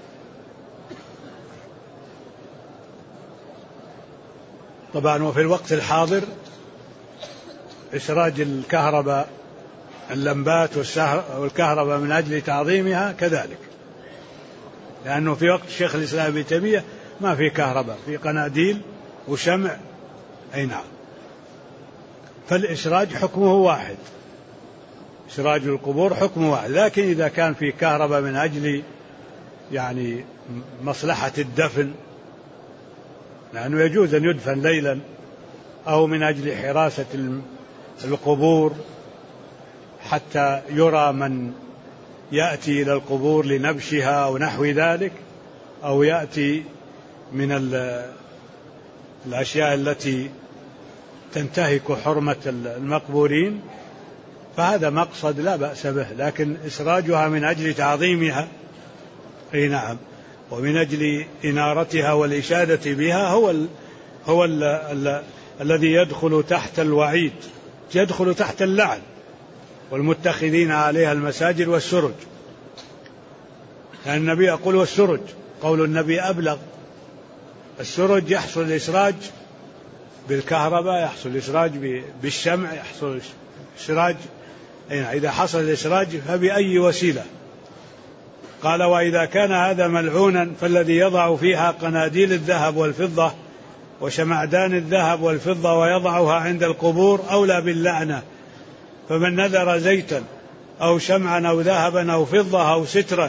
طبعا وفي الوقت الحاضر إسراج الكهرباء، اللمبات والكهرباء من أجل تعظيمها كذلك، لأنه في وقت الشيخ الإسلام ابن تيمية ما في كهرباء، في قناديل وشمع. أي نعم. فالإسراج حكمه واحد، إسراج القبور حكمه واحد، لكن إذا كان في كهرباء من أجل يعني مصلحة الدفن، لأنه يجوز أن يدفن ليلا، أو من أجل حراسة القبور حتى يرى من يأتي إلى القبور لنبشها أو نحو ذلك، أو يأتي من الأشياء التي تنتهك حرمة المقبورين، فهذا مقصد لا بأس به. لكن إسراجها من أجل تعظيمها، أي نعم، ومن أجل إنارتها والإشادة بها هو الذي يدخل تحت الوعيد، يدخل تحت اللعن. والمتخذين عليها المساجد والسرج، لأن النبي يقول والسرج، قول النبي أبلغ. السرج يحصل الإسراج بالكهرباء، يحصل الإسراج بالشمع، يحصل الإسراج إذا حصل الإسراج فبأي وسيلة. قال: وإذا كان هذا ملعونا فالذي يضع فيها قناديل الذهب والفضة وشمعدان الذهب والفضة ويضعها عند القبور أولى باللعنة. فمن نذر زيتا أو شمعا أو ذهبا أو فضة أو سترا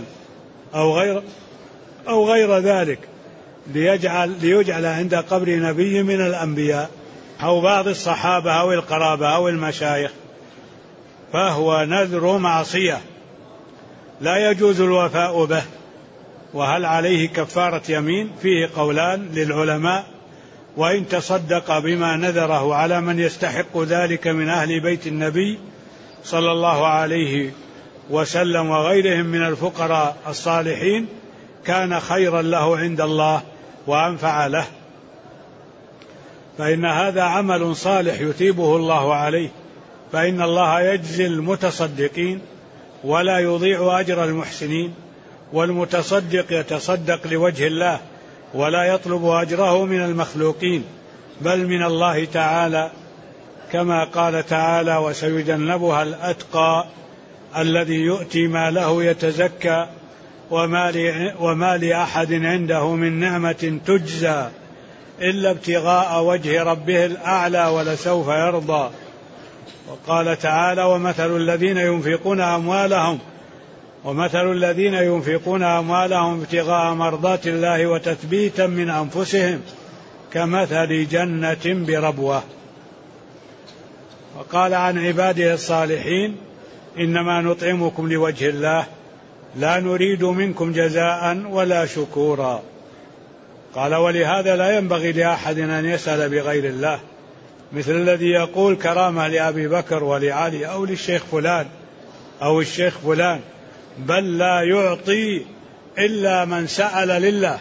أو غير ذلك ليجعل عند قبر نبي من الأنبياء أو بعض الصحابة أو القرابة أو المشايخ فهو نذر معصية لا يجوز الوفاء به. وهل عليه كفارة يمين؟ فيه قولان للعلماء، وإن تصدق بما نذره على من يستحق ذلك من أهل بيت النبي صلى الله عليه وسلم وغيرهم من الفقراء الصالحين كان خيرا له عند الله وأنفع له، فإن هذا عمل صالح يثيبه الله عليه، فإن الله يجزي المتصدقين ولا يضيع أجر المحسنين. والمتصدق يتصدق لوجه الله ولا يطلب أجره من المخلوقين بل من الله تعالى، كما قال تعالى: وسيجنبها الأتقى الذي يؤتي ماله يتزكى وما لأحد عنده من نعمة تجزى إلا ابتغاء وجه ربه الأعلى ولسوف يرضى. وقال تعالى: ومثل الذين ينفقون أموالهم ابتغاء مرضات الله وتثبيتا من أنفسهم كمثل جنة بربوة. وقال عن عباده الصالحين: إنما نطعمكم لوجه الله لا نريد منكم جزاء ولا شكورا. قال: ولهذا لا ينبغي لأحد أن يسأل بغير الله، مثل الذي يقول كرامة لأبي بكر ولعلي أو للشيخ فلان أو الشيخ فلان، بل لا يعطي إلا من سأل لله،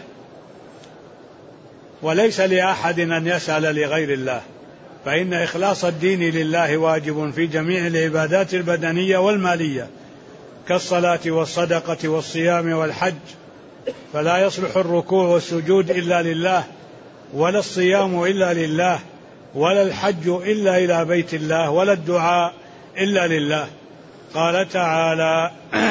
وليس لأحد أن يسأل لغير الله، فإن إخلاص الدين لله واجب في جميع العبادات البدنية والمالية كالصلاة والصدقة والصيام والحج، فلا يصلح الركوع والسجود إلا لله، ولا الصيام إلا لله، ولا الحج إلا إلى بيت الله، ولا الدعاء إلا لله. قال تعالى: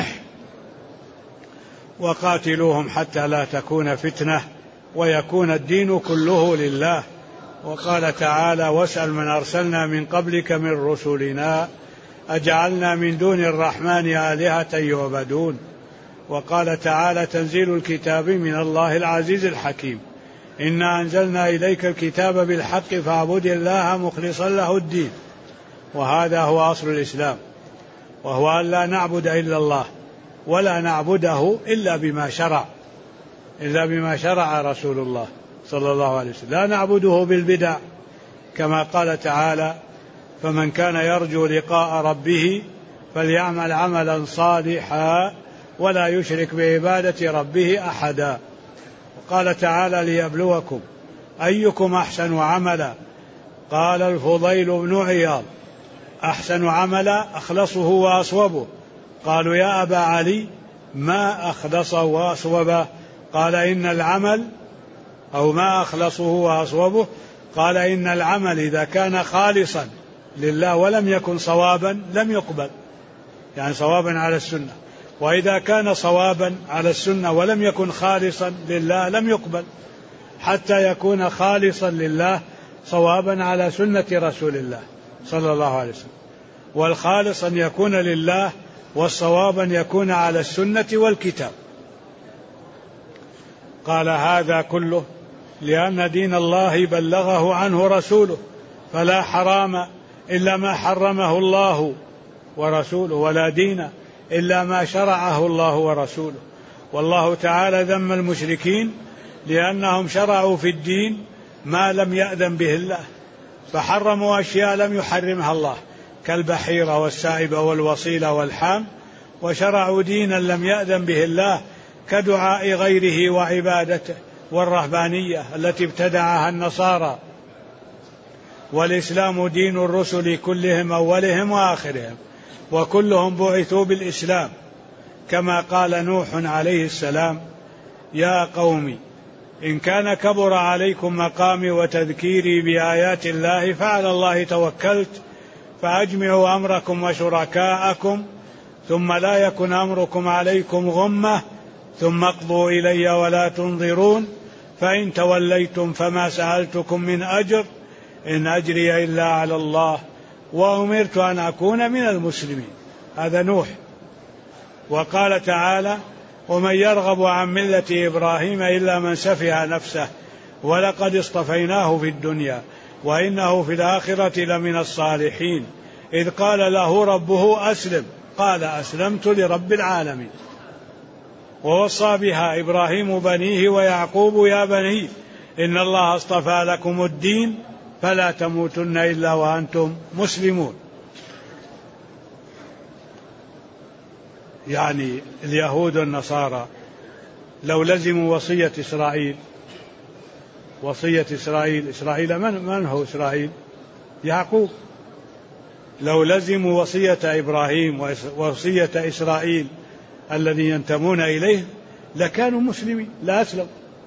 وقاتلوهم حتى لا تكون فتنة ويكون الدين كله لله. وقال تعالى: واسأل من أرسلنا من قبلك من رسلنا أجعلنا من دون الرحمن آلهة يعبدون وقال تعالى: تنزيل الكتاب من الله العزيز الحكيم، إنا أنزلنا إليك الكتاب بالحق فاعبد الله مخلصا له الدين. وهذا هو أصل الإسلام، وهو أن لا نعبد إلا الله، ولا نعبده إلا بما شرع رسول الله صلى الله عليه وسلم. لا نعبده بالبدع، كما قال تعالى: فمن كان يرجو لقاء ربه فليعمل عملا صالحا ولا يشرك بعبادة ربه أحدا. وقال تعالى: ليبلوكم أيكم أحسن عملا. قال الفضيل بن عياض: أحسن عملا أخلصه وأصوبه. قالوا: يا أبا علي ما أخلصه وأصوبه؟ قال: إن العمل، أو ما أخلصه وأصوبه، قال: إن العمل إذا كان خالصا لله ولم يكن صوابا لم يقبل، يعني صوابا على السنة. وإذا كان صوابا على السنة ولم يكن خالصا لله لم يقبل، حتى يكون خالصا لله صوابا على سنة رسول الله صلى الله عليه وسلم. والخالص أن يكون لله، والصواب أن يكون على السنة والكتاب. قال: هذا كله لأن دين الله بلغه عنه رسوله، فلا حرام إلا ما حرمه الله ورسوله، ولا دين إلا ما شرعه الله ورسوله. والله تعالى ذم المشركين لأنهم شرعوا في الدين ما لم يأذن به الله، فحرموا أشياء لم يحرمها الله، كالبحيرة والسائبة والوصيلة والحام، وشرعوا دينا لم يأذن به الله، كدعاء غيره وعبادته، والرهبانية التي ابتدعها النصارى. والإسلام دين الرسل كلهم أولهم وآخرهم، وكلهم بعثوا بالإسلام، كما قال نوح عليه السلام: يا قوم إن كان كبر عليكم مقامي وتذكيري بآيات الله فعلى الله توكلت فأجمعوا أمركم وشركاءكم ثم لا يكن أمركم عليكم غمة ثم اقضوا إلي ولا تنظرون فإن توليتم فما سألتكم من أجر إن أجري إلا على الله وأمرت أن أكون من المسلمين. هذا نوح. وقال تعالى: ومن يرغب عن ملة إبراهيم إلا من سفه نفسه ولقد اصطفيناه في الدنيا وإنه في الآخرة لمن الصالحين إذ قال له ربه أسلم قال أسلمت لرب العالمين. ووصى بها إبراهيم بنيه ويعقوب: يا بني إن الله اصطفى لكم الدين فلا تموتن إلا وأنتم مسلمون. يعني اليهود والنصارى لو لزموا وصية إسرائيل من هو إسرائيل؟ يعقوب. لو لزموا وصية إبراهيم ووصية إسرائيل الذي ينتمون إليه لكانوا مسلمين، لا أسلموا.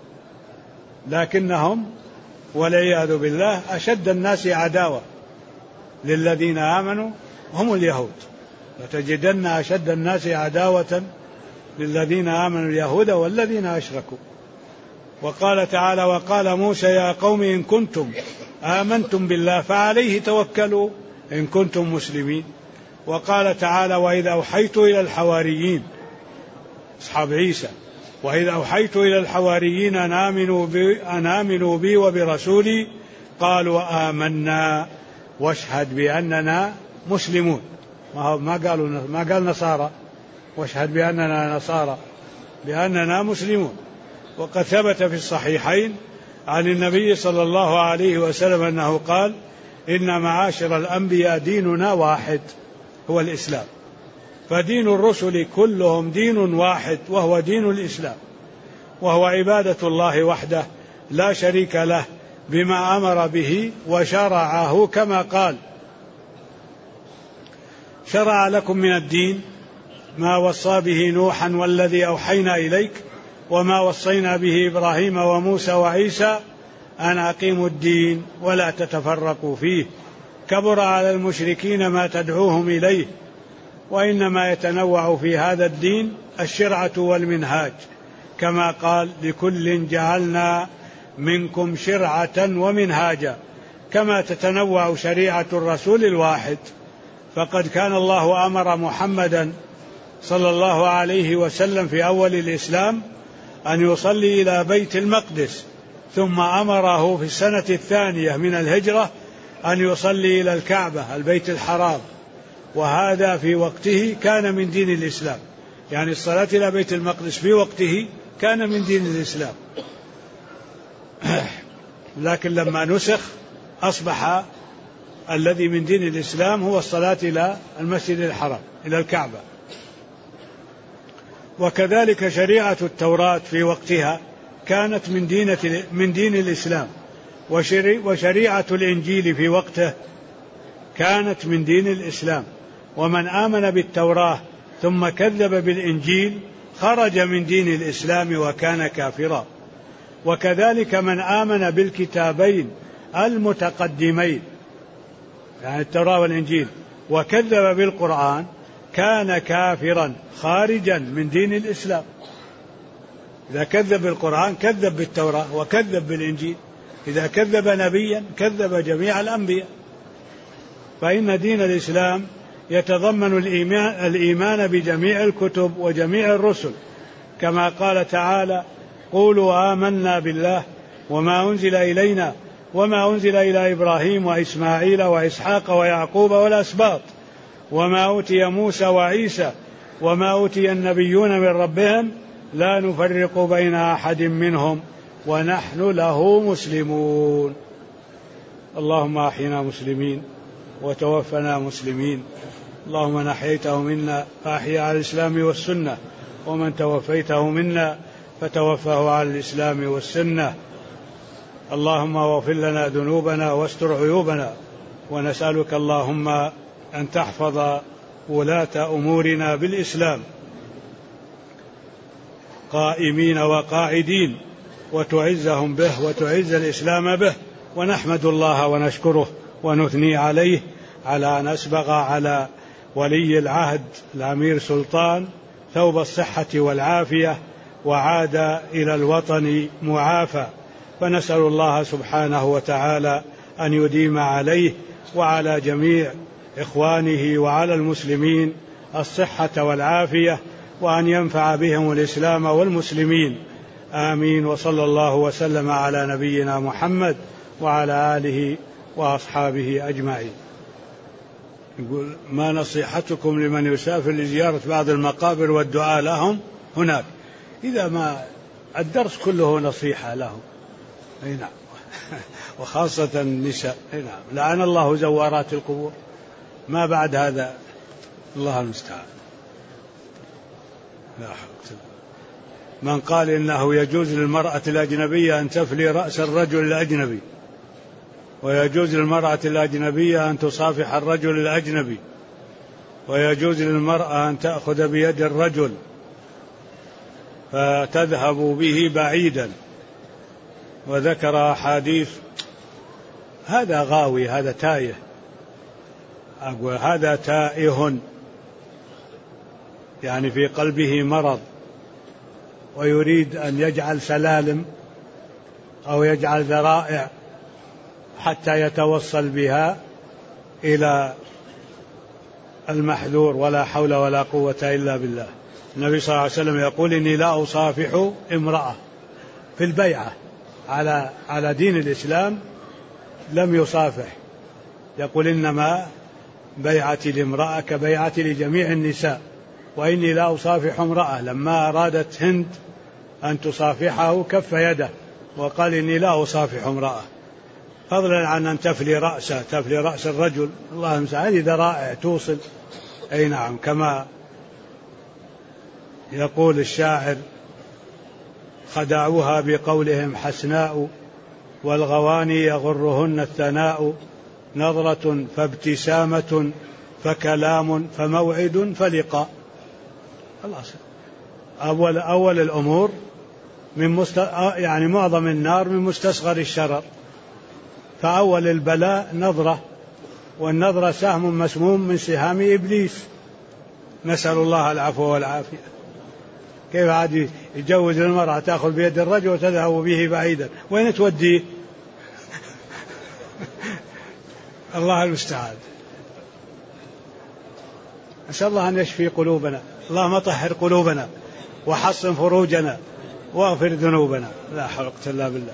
لكنهم والعياذ بالله أشد الناس عداوة للذين آمنوا هم اليهود، لتجدن أشد الناس عداوة للذين آمنوا اليهود والذين أشركوا. وقال تعالى: وقال موسى: يا قوم إن كنتم آمنتم بالله فعليه توكلوا إن كنتم مسلمين. وقال تعالى: وإذا أوحيت إلى الحواريين أصحاب عيسى وإذا أوحيت إلى الحواريين أن آمنوا بي وبرسولي قالوا آمنا واشهد بأننا مسلمون. ما قال نصارى، واشهد بأننا نصارى، بأننا مسلمون. وقد ثبت في الصحيحين عن النبي صلى الله عليه وسلم أنه قال: إن معاشر الأنبياء ديننا واحد هو الإسلام. فدين الرسل كلهم دين واحد وهو دين الإسلام، وهو عبادة الله وحده لا شريك له بما أمر به وشرعه كما قال: شرع لكم من الدين ما وصى به نوحا والذي أوحينا إليك وما وصينا به إبراهيم وموسى وعيسى أن أقيموا الدين ولا تتفرقوا فيه كبر على المشركين ما تدعوهم إليه وإنما يتنوع في هذا الدين الشرعة والمنهاج كما قال: لكل جعلنا منكم شرعة ومنهاجا كما تتنوع شريعة الرسول الواحد. فقد كان الله أمر محمدا صلى الله عليه وسلم في أول الإسلام أن يصلي إلى بيت المقدس، ثم أمره في السنة الثانية من الهجرة أن يصلي إلى الكعبة البيت الحرام، وهذا في وقته كان من دين الإسلام، يعني الصلاة إلى بيت المقدس في وقته كان من دين الإسلام. لكن لما نسخ أصبح الذي من دين الإسلام هو الصلاة إلى المسجد الحرام إلى الكعبة. وكذلك شريعة التوراة في وقتها كانت من دين الإسلام، وشريعة الإنجيل في وقته كانت من دين الإسلام. ومن آمن بالتوراة ثم كذب بالإنجيل خرج من دين الإسلام وكان كافرا. وكذلك من آمن بالكتابين المتقدمين، يعني التوراة والإنجيل، وكذب بالقرآن كان كافرا خارجا من دين الإسلام. إذا كذب بالقرآن كذب بالتوراة وكذب بالإنجيل، إذا كذب نبيا كذب جميع الأنبياء. فإن دين الإسلام يتضمن الإيمان بجميع الكتب وجميع الرسل، كما قال تعالى: قولوا آمنا بالله وما أنزل إلينا وما أنزل إلى إبراهيم وإسماعيل وإسحاق ويعقوب والأسباط وما أوتي موسى وعيسى وما أوتي النبيون من ربهم لا نفرق بين أحد منهم ونحن له مسلمون. اللهم أحينا مسلمين وتوفنا مسلمين. اللهم من أحييته منا فأحيا على الإسلام والسنة، ومن توفيته منا فتوفه على الإسلام والسنة. اللهم اغفر لنا ذنوبنا واستر عيوبنا، ونسألك اللهم أن تحفظ ولاة أمورنا بالإسلام قائمين وقاعدين، وتعزهم به وتعز الإسلام به. ونحمد الله ونشكره ونثني عليه على أن أسبغ على ولي العهد الأمير سلطان ثوب الصحة والعافية وعاد إلى الوطن معافى. فنسأل الله سبحانه وتعالى أن يديم عليه وعلى جميع إخوانه وعلى المسلمين الصحة والعافية، وأن ينفع بهم الإسلام والمسلمين. آمين. وصلى الله وسلم على نبينا محمد وعلى آله وأصحابه أجمعين. يقول: ما نصيحتكم لمن يسافر لزيارة بعض المقابر والدعاء لهم هناك؟ إذا ما الدرس كله نصيحة لهم، أي نعم، وخاصة النساء، أي نعم، لعن الله زوارات القبور. ما بعد هذا الله المستعان. لا حول. من قال إنه يجوز للمرأة الأجنبية أن تفلي رأس الرجل الأجنبي، ويجوز للمرأة الأجنبية أن تصافح الرجل الأجنبي، ويجوز للمرأة أن تأخذ بيد الرجل فتذهب به بعيدا، وذكر أحاديث، هذا غاوي، هذا تائه، أقول هذا تائه، يعني في قلبه مرض ويريد أن يجعل سلالم أو يجعل ذرائع حتى يتوصل بها إلى المحذور. ولا حول ولا قوة إلا بالله. النبي صلى الله عليه وسلم يقول: إني لا أصافح امرأة في البيعة على دين الإسلام لم يصافح، يقول: إنما بيعتي لامرأة كبيعتي لجميع النساء، وإني لا أصافح امرأة. لما أرادت هند أن تصافحه كف يده وقال: إني لا أصافح امرأة، فضلا عن أن تفلي رأس الرجل. الله المستعان، هذه ذرائع توصل. أي نعم، كما يقول الشاعر: خدعوها بقولهم حسناء والغواني يغرهن الثناء، نظرة فابتسامة فكلام فموعد فلقاء. خلاص، أول الأمور يعني معظم النار من مستصغر الشرر، فأول البلاء نظرة، والنظرة سهم مسموم من سهام إبليس، نسأل الله العفو والعافية. كيف عاد يجوز المرأة تأخذ بيد الرجل وتذهب به بعيدا؟ وين توديه؟ الله المستعان. أسأل الله أن يشفي قلوبنا. اللهم طهر قلوبنا وحصن فروجنا واغفر ذنوبنا. لا حول ولا قوة إلا بالله.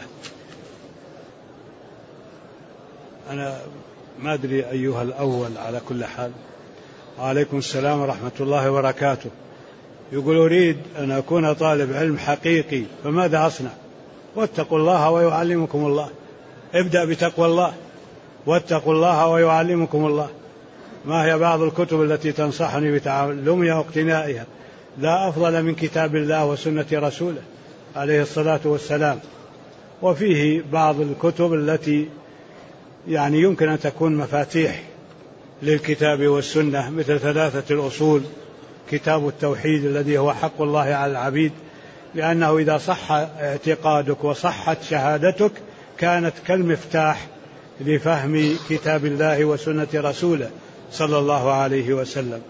أنا ما أدري أيها الأول على كل حال. وعليكم السلام ورحمة الله وبركاته. يقول أريد أن أكون طالب علم حقيقي فماذا أصنع؟ واتقوا الله ويعلمكم الله. ابدأ بتقوى الله، واتقوا الله ويعلمكم الله. ما هي بعض الكتب التي تنصحني بتعلمها واقتنائها؟ لا أفضل من كتاب الله وسنة رسوله عليه الصلاة والسلام. وفيه بعض الكتب التي يعني يمكن أن تكون مفاتيح للكتاب والسنة، مثل 3 الأصول، كتاب التوحيد الذي هو حق الله على العبيد، لأنه إذا صح اعتقادك وصحت شهادتك كانت كالمفتاح لفهم كتاب الله وسنة رسوله صلى الله عليه وسلم.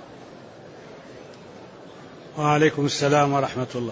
وعليكم السلام ورحمة الله.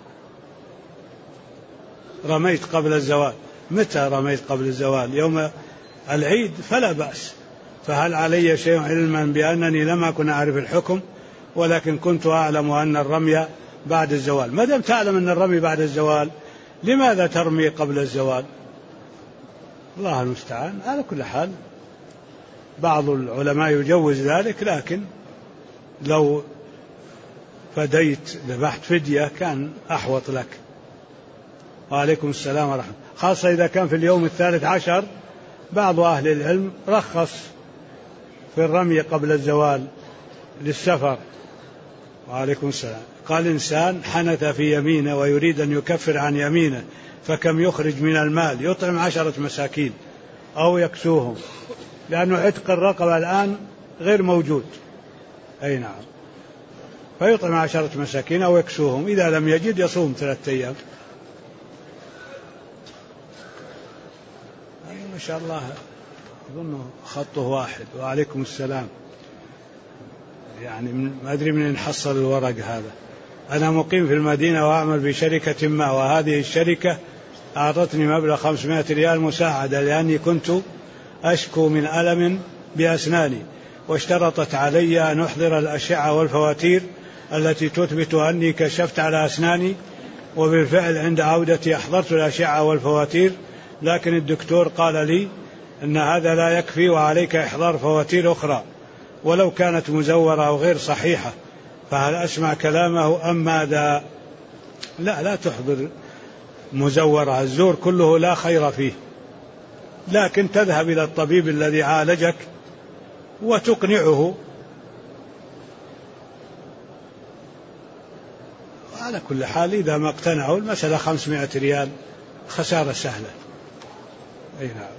رميت قبل الزوال. متى رميت قبل الزوال؟ يوم العيد فلا بأس. فهل علي شيء علما بأنني لم أكن أعرف الحكم ولكن كنت أعلم أن الرمي بعد الزوال؟ ما دام تعلم أن الرمي بعد الزوال لماذا ترمي قبل الزوال؟ الله المستعان. على كل حال بعض العلماء يجوز ذلك، لكن لو فديت ذبحت فدية كان أحوط لك. وعليكم السلام ورحمة. خاصة إذا كان في اليوم 13 بعض أهل العلم رخص في الرمي قبل الزوال للسفر. وعليكم السلام. قال إنسان حنث في يمينه ويريد أن يكفر عن يمينه، فكم يخرج من المال؟ يطعم 10 مساكين أو يكسوهم، لأنه عتق الرقبة الآن غير موجود. أي نعم. فيطعم 10 مساكين أو يكسوهم، إذا لم يجد يصوم 3 أيام. ما شاء الله أظن خطه واحد. وعليكم السلام. يعني ما أدري من حصل الورق هذا. أنا مقيم في المدينة وأعمل بشركة ما، وهذه الشركة أعطتني مبلغ 500 ريال مساعدة لأني كنت أشكو من ألم بأسناني، واشترطت علي أن أحضر الأشعة والفواتير التي تثبت أني كشفت على أسناني. وبالفعل عند عودتي أحضرت الأشعة والفواتير، لكن الدكتور قال لي أن هذا لا يكفي وعليك إحضار فواتير أخرى ولو كانت مزورة أو غير صحيحة. فهل أسمع كلامه أم ماذا؟ لا تحضر مزورة. الزور كله لا خير فيه، لكن تذهب إلى الطبيب الذي عالجك وتقنعه. على كل حال إذا ما اقتنعوا المسألة 500 ريال خسارة سهلة. أي نعم.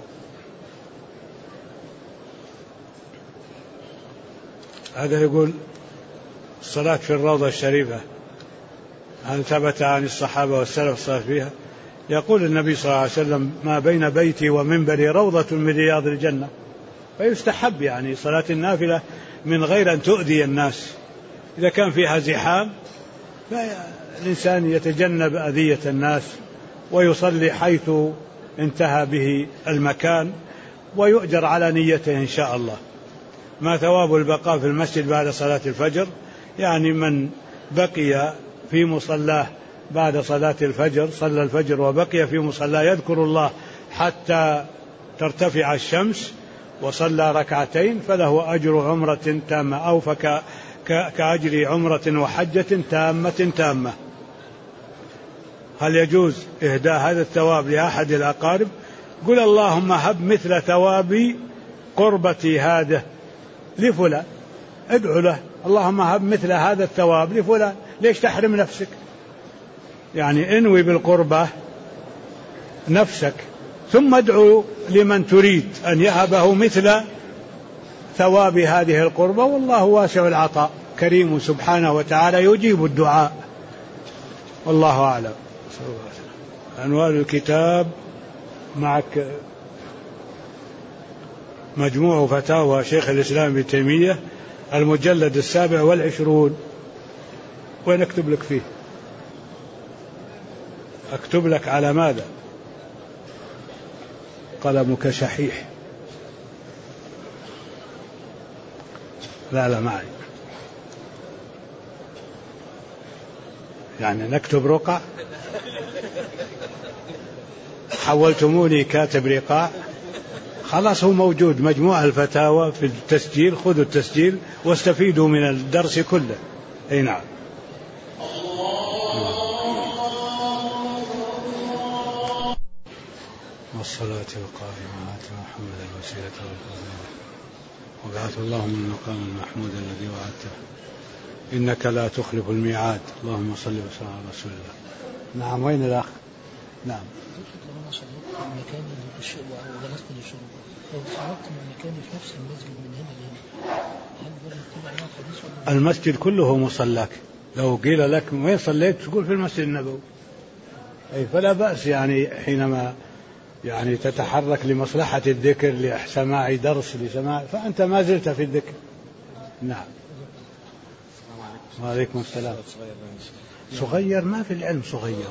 هذا يقول الصلاة في الروضة الشريفة هل ثبت عن الصحابة والسلف الصالح فيها؟ يقول النبي صلى الله عليه وسلم ما بين بيتي ومنبري روضة من رياض الجنة. فيستحب يعني صلاة النافلة من غير أن تؤذي الناس. إذا كان فيها زحام فالإنسان يتجنب أذية الناس ويصلي حيث انتهى به المكان ويؤجر على نيته إن شاء الله. ما ثواب البقاء في المسجد بعد صلاة الفجر؟ يعني من بقي في مصلاه بعد صلاة الفجر، صلى الفجر وبقي في مصلاه يذكر الله حتى ترتفع الشمس وصلى ركعتين فله أجر عمرة تامة، أو كأجر عمرة وحجة تامة. هل يجوز إهداء هذا الثواب لأحد الأقارب؟ قل اللهم هب مثل ثواب قربتي هذا لفلان. ادعو له اللهم هب مثل هذا الثواب لفلان. ليش تحرم نفسك؟ يعني انوي بالقربة نفسك ثم ادعو لمن تريد أن يهبه مثل ثواب هذه القربة. والله واسع العطاء كريم سبحانه وتعالى يجيب الدعاء. والله أعلم. عنوان الكتاب معك مجموع فتاوى شيخ الإسلام ابن تيمية المجلد 27. وين أكتب لك فيه؟ أكتب لك على ماذا؟ قلمك شحيح. لا معي. يعني نكتب رقع؟ حولتموني كاتب رقاع؟ خلاص هو موجود مجموع الفتاوى في التسجيل، خذوا التسجيل واستفيدوا من الدرس كله. أي نعم. والصلاة القائمة آت محمدا الوسيلة والفضيلة وبعث الله من المقام المحمود الذي وعدته إنك لا تخلف الميعاد. اللهم صل وسلم على رسول الله. نعم. وين الأخ؟ نعم. المكان ودرست للشروط لو خرجت من مكاني في نفس المسجد من هنا لهنا هل ده يتبع معه حديث ولا؟ المسجد كله مصلاك، لو قيل لك وين صليت تقول في المسجد النبوي، أي فلا بأس يعني حينما يعني تتحرك لمصلحة الذكر لسماع درس لسماع فأنت ما زلت في الذكر. نعم. وعليكم السلام. صغير ما في العلم صغير،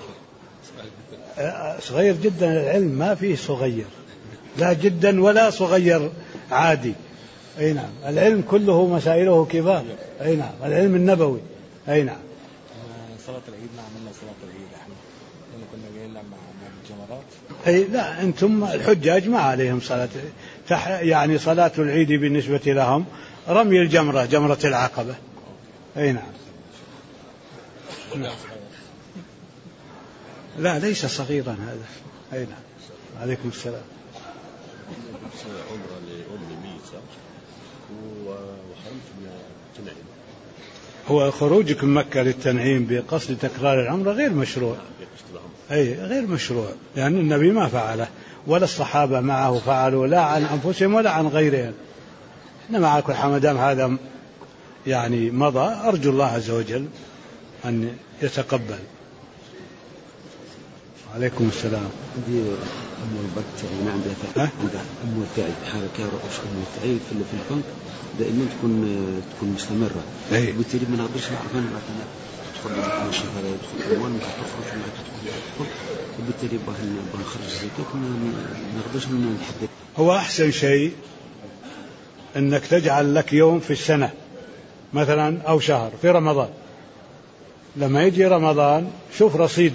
صغير جدا العلم ما فيه صغير، لا جدا ولا صغير عادي. أي نعم. العلم كله مسائله كبار. أي نعم. العلم النبوي. أي نعم. صلاة العيد عملنا صلاة العيد احنا لما كنا جايين مع الجمرات. أي لا أنتم الحجاج ما عليهم صلاة، يعني صلاة العيد بالنسبة لهم رمي الجمرة، جمرة العقبة. أي نعم. لا ليس صغيرا هذا. أي نعم. عليكم السلام. عمرة لأم ميسا وحرمت من التنعيم. هو خروجك من مكة للتنعيم بقصد تكرار العمرة غير مشروع. أي غير مشروع، لأن النبي ما فعله ولا الصحابة معه فعلوا، لا عن أنفسهم ولا عن غيرهم. إنما على كل حال دام هذا يعني مضى أرجو الله عز وجل أن يتقبل. عليكم السلام. عندي أم البت يعني عندها أم التعب حركة رؤوس أم التعب في البنك دائما تكون مستمرة. وبالتالي ما نقدرش نعرف أنا تدخل هذا يدخل أموال ما تخرج ولا تدخل، وبالتالي بنخرج زكاة ما نقدرش نحدد. هو أحسن شيء أنك تجعل لك يوم في السنة مثلا أو شهر في رمضان، لما يجي رمضان شوف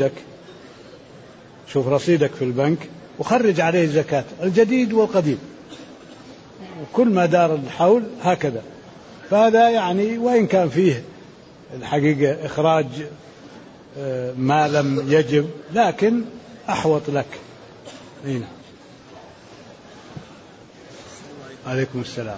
رصيدك في البنك وخرج عليه الزكاة الجديد والقديم، وكل ما دار الحول هكذا. فهذا يعني وإن كان فيه الحقيقة إخراج ما لم يجب لكن أحوط لك. هنا. عليكم السلام.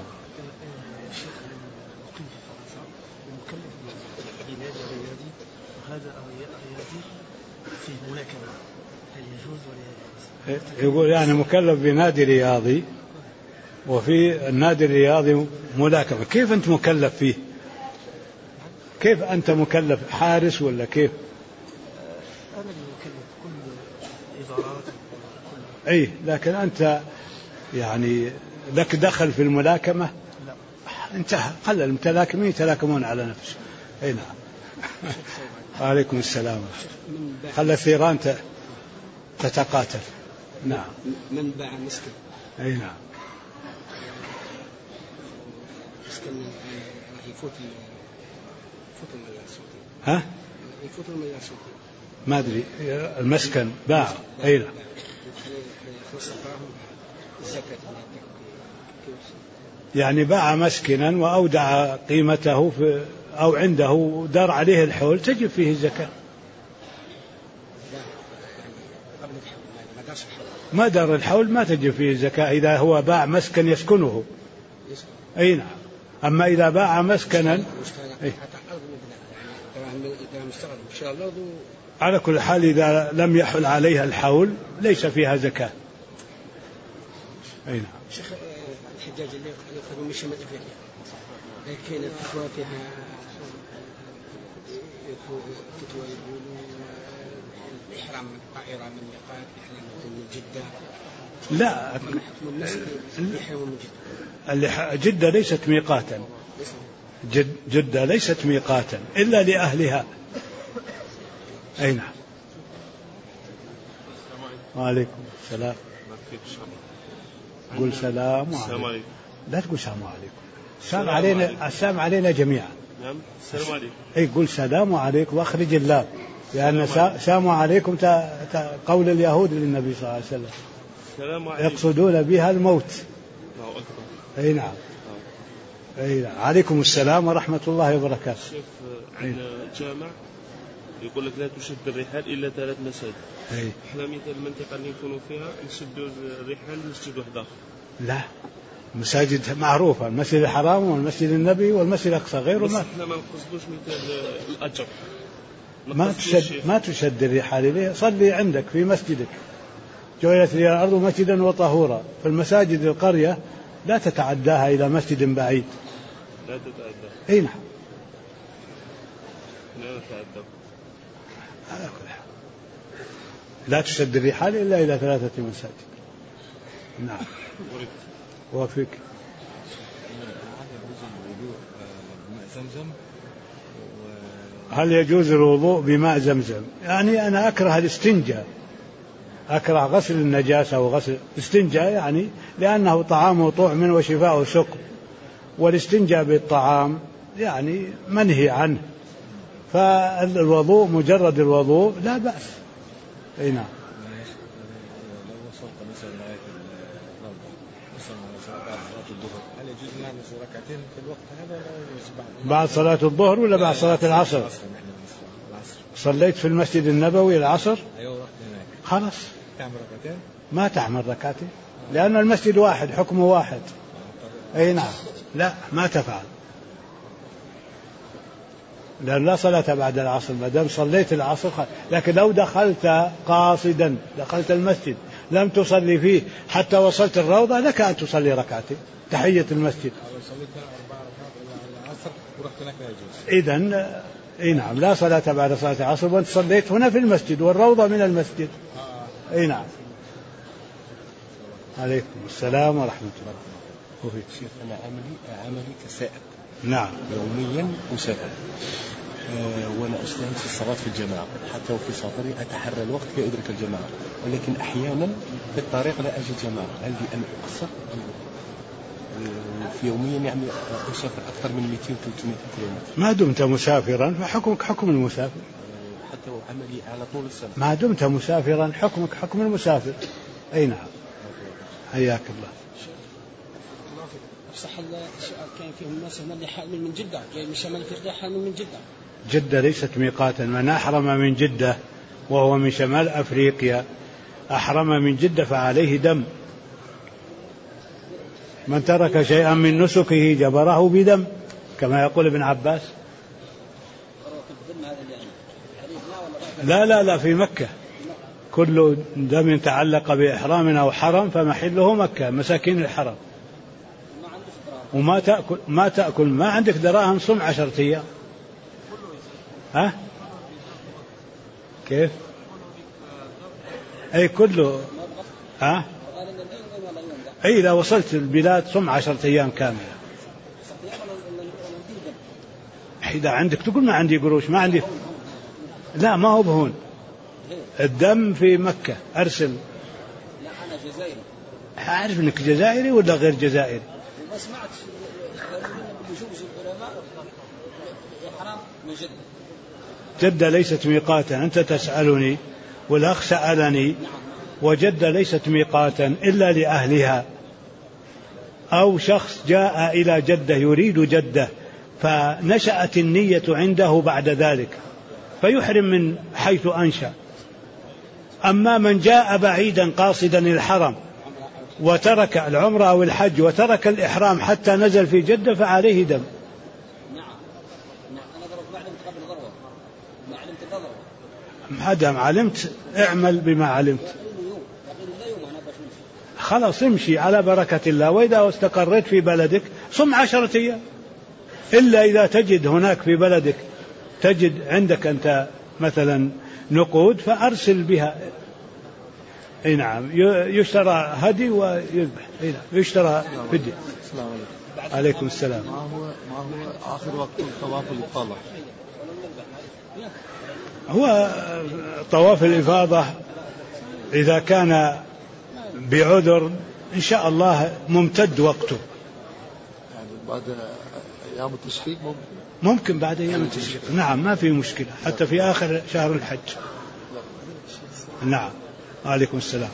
هذا رياضي في ملاكمة هل يجوز ولا يجوز؟ يقول يعني مكلف بنادي رياضي وفي النادي الرياضي ملاكمة، كيف أنت مكلف فيه؟ كيف أنت مكلف حارس ولا كيف؟ أنا المكلف كل إدارات أي لكن أنت يعني لك دخل في الملاكمة؟ لا. انتهى، قل المتلاكمين يتلاكمون على نفسه. أي نعم. عليكم السلام. خلى الثيران تتقاتل. نعم. من باع مسكن. أي نعم. مسكن راح يفوت المليار صوتي. ها؟ يفوت المليار صوتي. ما أدري المسكن باع. أي نعم. يعني باع مسكنا وأودع قيمته في أو عنده دار عليه الحول تجب فيه الزكاة. ما دار الحول ما تجب فيه الزكاة إذا هو باع مسكن يسكنه. أي نعم. أما إذا باع مسكنا على كل حال إذا لم يحل عليها الحول ليس فيها زكاة. أي نعم. شيخ الحجاج اللي يقولون مش مدفع لكن الفتوى فيها فتوى يقولون الإحرام من الطائرة من ميقات الإحرام من جدة. لا حكم الناس الإحرام من جدة. جدة ليست ميقاتا. جدة ليست ميقاتا إلا لأهلها. أي نعم. وعليكم السلام. قل سلام عليكم. لا تقول سلام عليكم. السلام علينا جميعا. نعم. السلام عليكم. أي قل سلام عليكم واخرج اللام. لأن ساموا عليكم قول اليهود للنبي صلى الله عليه وسلم يقصدون بها الموت. أي نعم. أي نعم. عليكم السلام ورحمة الله وبركاته. شيخ عندنا جامع يقول لك لا تشد الرحال إلا 3 مساجد. احنا مثل المنطقة اللي نكونوا فيها نشدوا الرحال مسجد واحد آخر. لا، مساجد معروفة، المسجد الحرام والمسجد النبي والمسجد الأقصى غيره. بس احنا ما نقصدوش مثل الأجر. ما تشد الرحال إليه، صلي عندك في مسجدك. جعلت لي الأرض مسجدا وطهورا. فالمساجد القرية لا تتعداها إلى مسجد بعيد. لا تتعدى. أي نعم. لا نتعدى. على كل حال لا تشد الرحال إلا إلى 3 مساجد. نعم. وفيك. هل يجوز الوضوء بماء زمزم؟ يعني أنا أكره الاستنجاء، أكره غسل النجاسة وغسل الاستنجاء، يعني لأنه طعام طعم وشفاء سقم، والاستنجاء بالطعام يعني منهي عنه. فالوضوء مجرد الوضوء لا بأس. أي نعم. لو وصلت مثلا لغاية الروضة مثلا بعد صلاة الظهر هل يجوز نعمل ركعتين في الوقت هذا بعد صلاة الظهر ولا بعد صلاة العصر؟ صليت في المسجد النبوي العصر. أيوة رحت هناك. خلاص تعمل ركعتين؟ ما تعمل ركعتين لأن المسجد واحد، حكمه واحد. أي نعم. لا ما تفعل، لأن لا صلاة بعد العصر ما دام صليت العصر. لكن لو دخلت قاصدا، دخلت المسجد لم تصلي فيه حتى وصلت الروضة، لك أن تصلي ركعتين تحية المسجد. صليت 4 ركعات إلى العصر ورحت هناك لا يجوز. إذن أي نعم لا صلاة بعد صلاة العصر، وأنت صليت هنا في المسجد والروضة من المسجد. أي نعم. عليكم السلام ورحمة الله. شيخ أنا عملي كسائق. نعم. يوميا أسافر وأنا أجتهد في الصلاة في الجماعة، حتى وفي سفري أتحرى الوقت لأدرك الجماعة، ولكن أحيانا في الطريق لا أجد جماعة. هل لي أن أقصر في يوميا يعني أسافر أكثر من 200-300 كيلومتر؟ ما دمت مسافرا فحكمك حكم المسافر. حتى وعملي على طول السنة. ما دمت مسافرا حكمك حكم المسافر. أي نعم. حياك الله. صح كان فيهم ناس هنا اللي حامل من جدة، جاي من شمال افريقيا حامل من جدة. جدة ليست ميقاتا، من أحرم من جدة وهو من شمال أفريقيا أحرم من جدة فعليه دم. من ترك شيئا من نسكه جبره بدم كما يقول ابن عباس. لا في مكة كل دم يتعلق بإحرام أو حرم فمحله مكة، مساكين الحرم. وما تأكل ما عندك دراهم صم 10 أيام. ها كيف؟ أي كله. ها أي إذا وصلت البلاد صم 10 أيام كاملة. إذا عندك تقول ما عندي قروش ما عندي. لا ما هو بهون، الدم في مكة أرسل. لا أنا جزائري. أعرف أنك جزائري ولا غير جزائري. ما سمعت بجوز العلماء إحرام من جدة. جدة ليست ميقاتا، أنت تسألني والأخ سألني، وجدة ليست ميقاتا إلا لأهلها، أو شخص جاء إلى جدة يريد جدة فنشأت النية عنده بعد ذلك فيحرم من حيث أنشأ. أما من جاء بعيدا قاصدا الحرم وترك العمرة أو الحج وترك الإحرام حتى نزل في جدة فعليه دم. نعم أنا ما علمت قبل ضرورة، ما علمت ضرورة. ما دام علمت اعمل بما علمت. خلاص امشي على بركة الله، وإذا استقريت في بلدك صم 10 أيام. إلا إذا تجد هناك في بلدك تجد عندك أنت مثلا نقود فأرسل بها. أي نعم يشترى هدي ويذبح. أي نعم يشترى فدية. عليكم السلام. ما هو آخر وقت طواف الإفاضة؟ هو طواف الإفاضة إذا كان بعذر إن شاء الله ممتد وقته. يعني بعد أيام التشريق ممكن بعد أيام التشريق، نعم ما في مشكلة، حتى في آخر شهر الحج. نعم. وعليكم السلام.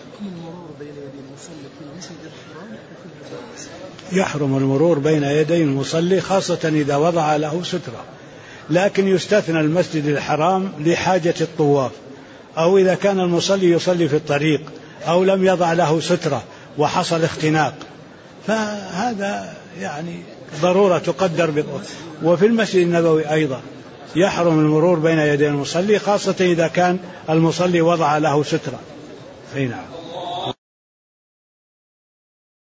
يحرم المرور بين يدي المصلي خاصة إذا وضع له سترة، لكن يستثنى المسجد الحرام لحاجة الطواف، أو إذا كان المصلي يصلي في الطريق أو لم يضع له سترة وحصل اختناق، فهذا يعني ضرورة تقدر بالطواف. وفي المسجد النبوي أيضا يحرم المرور بين يدي المصلي خاصة إذا كان المصلي وضع له سترة. أي نعم.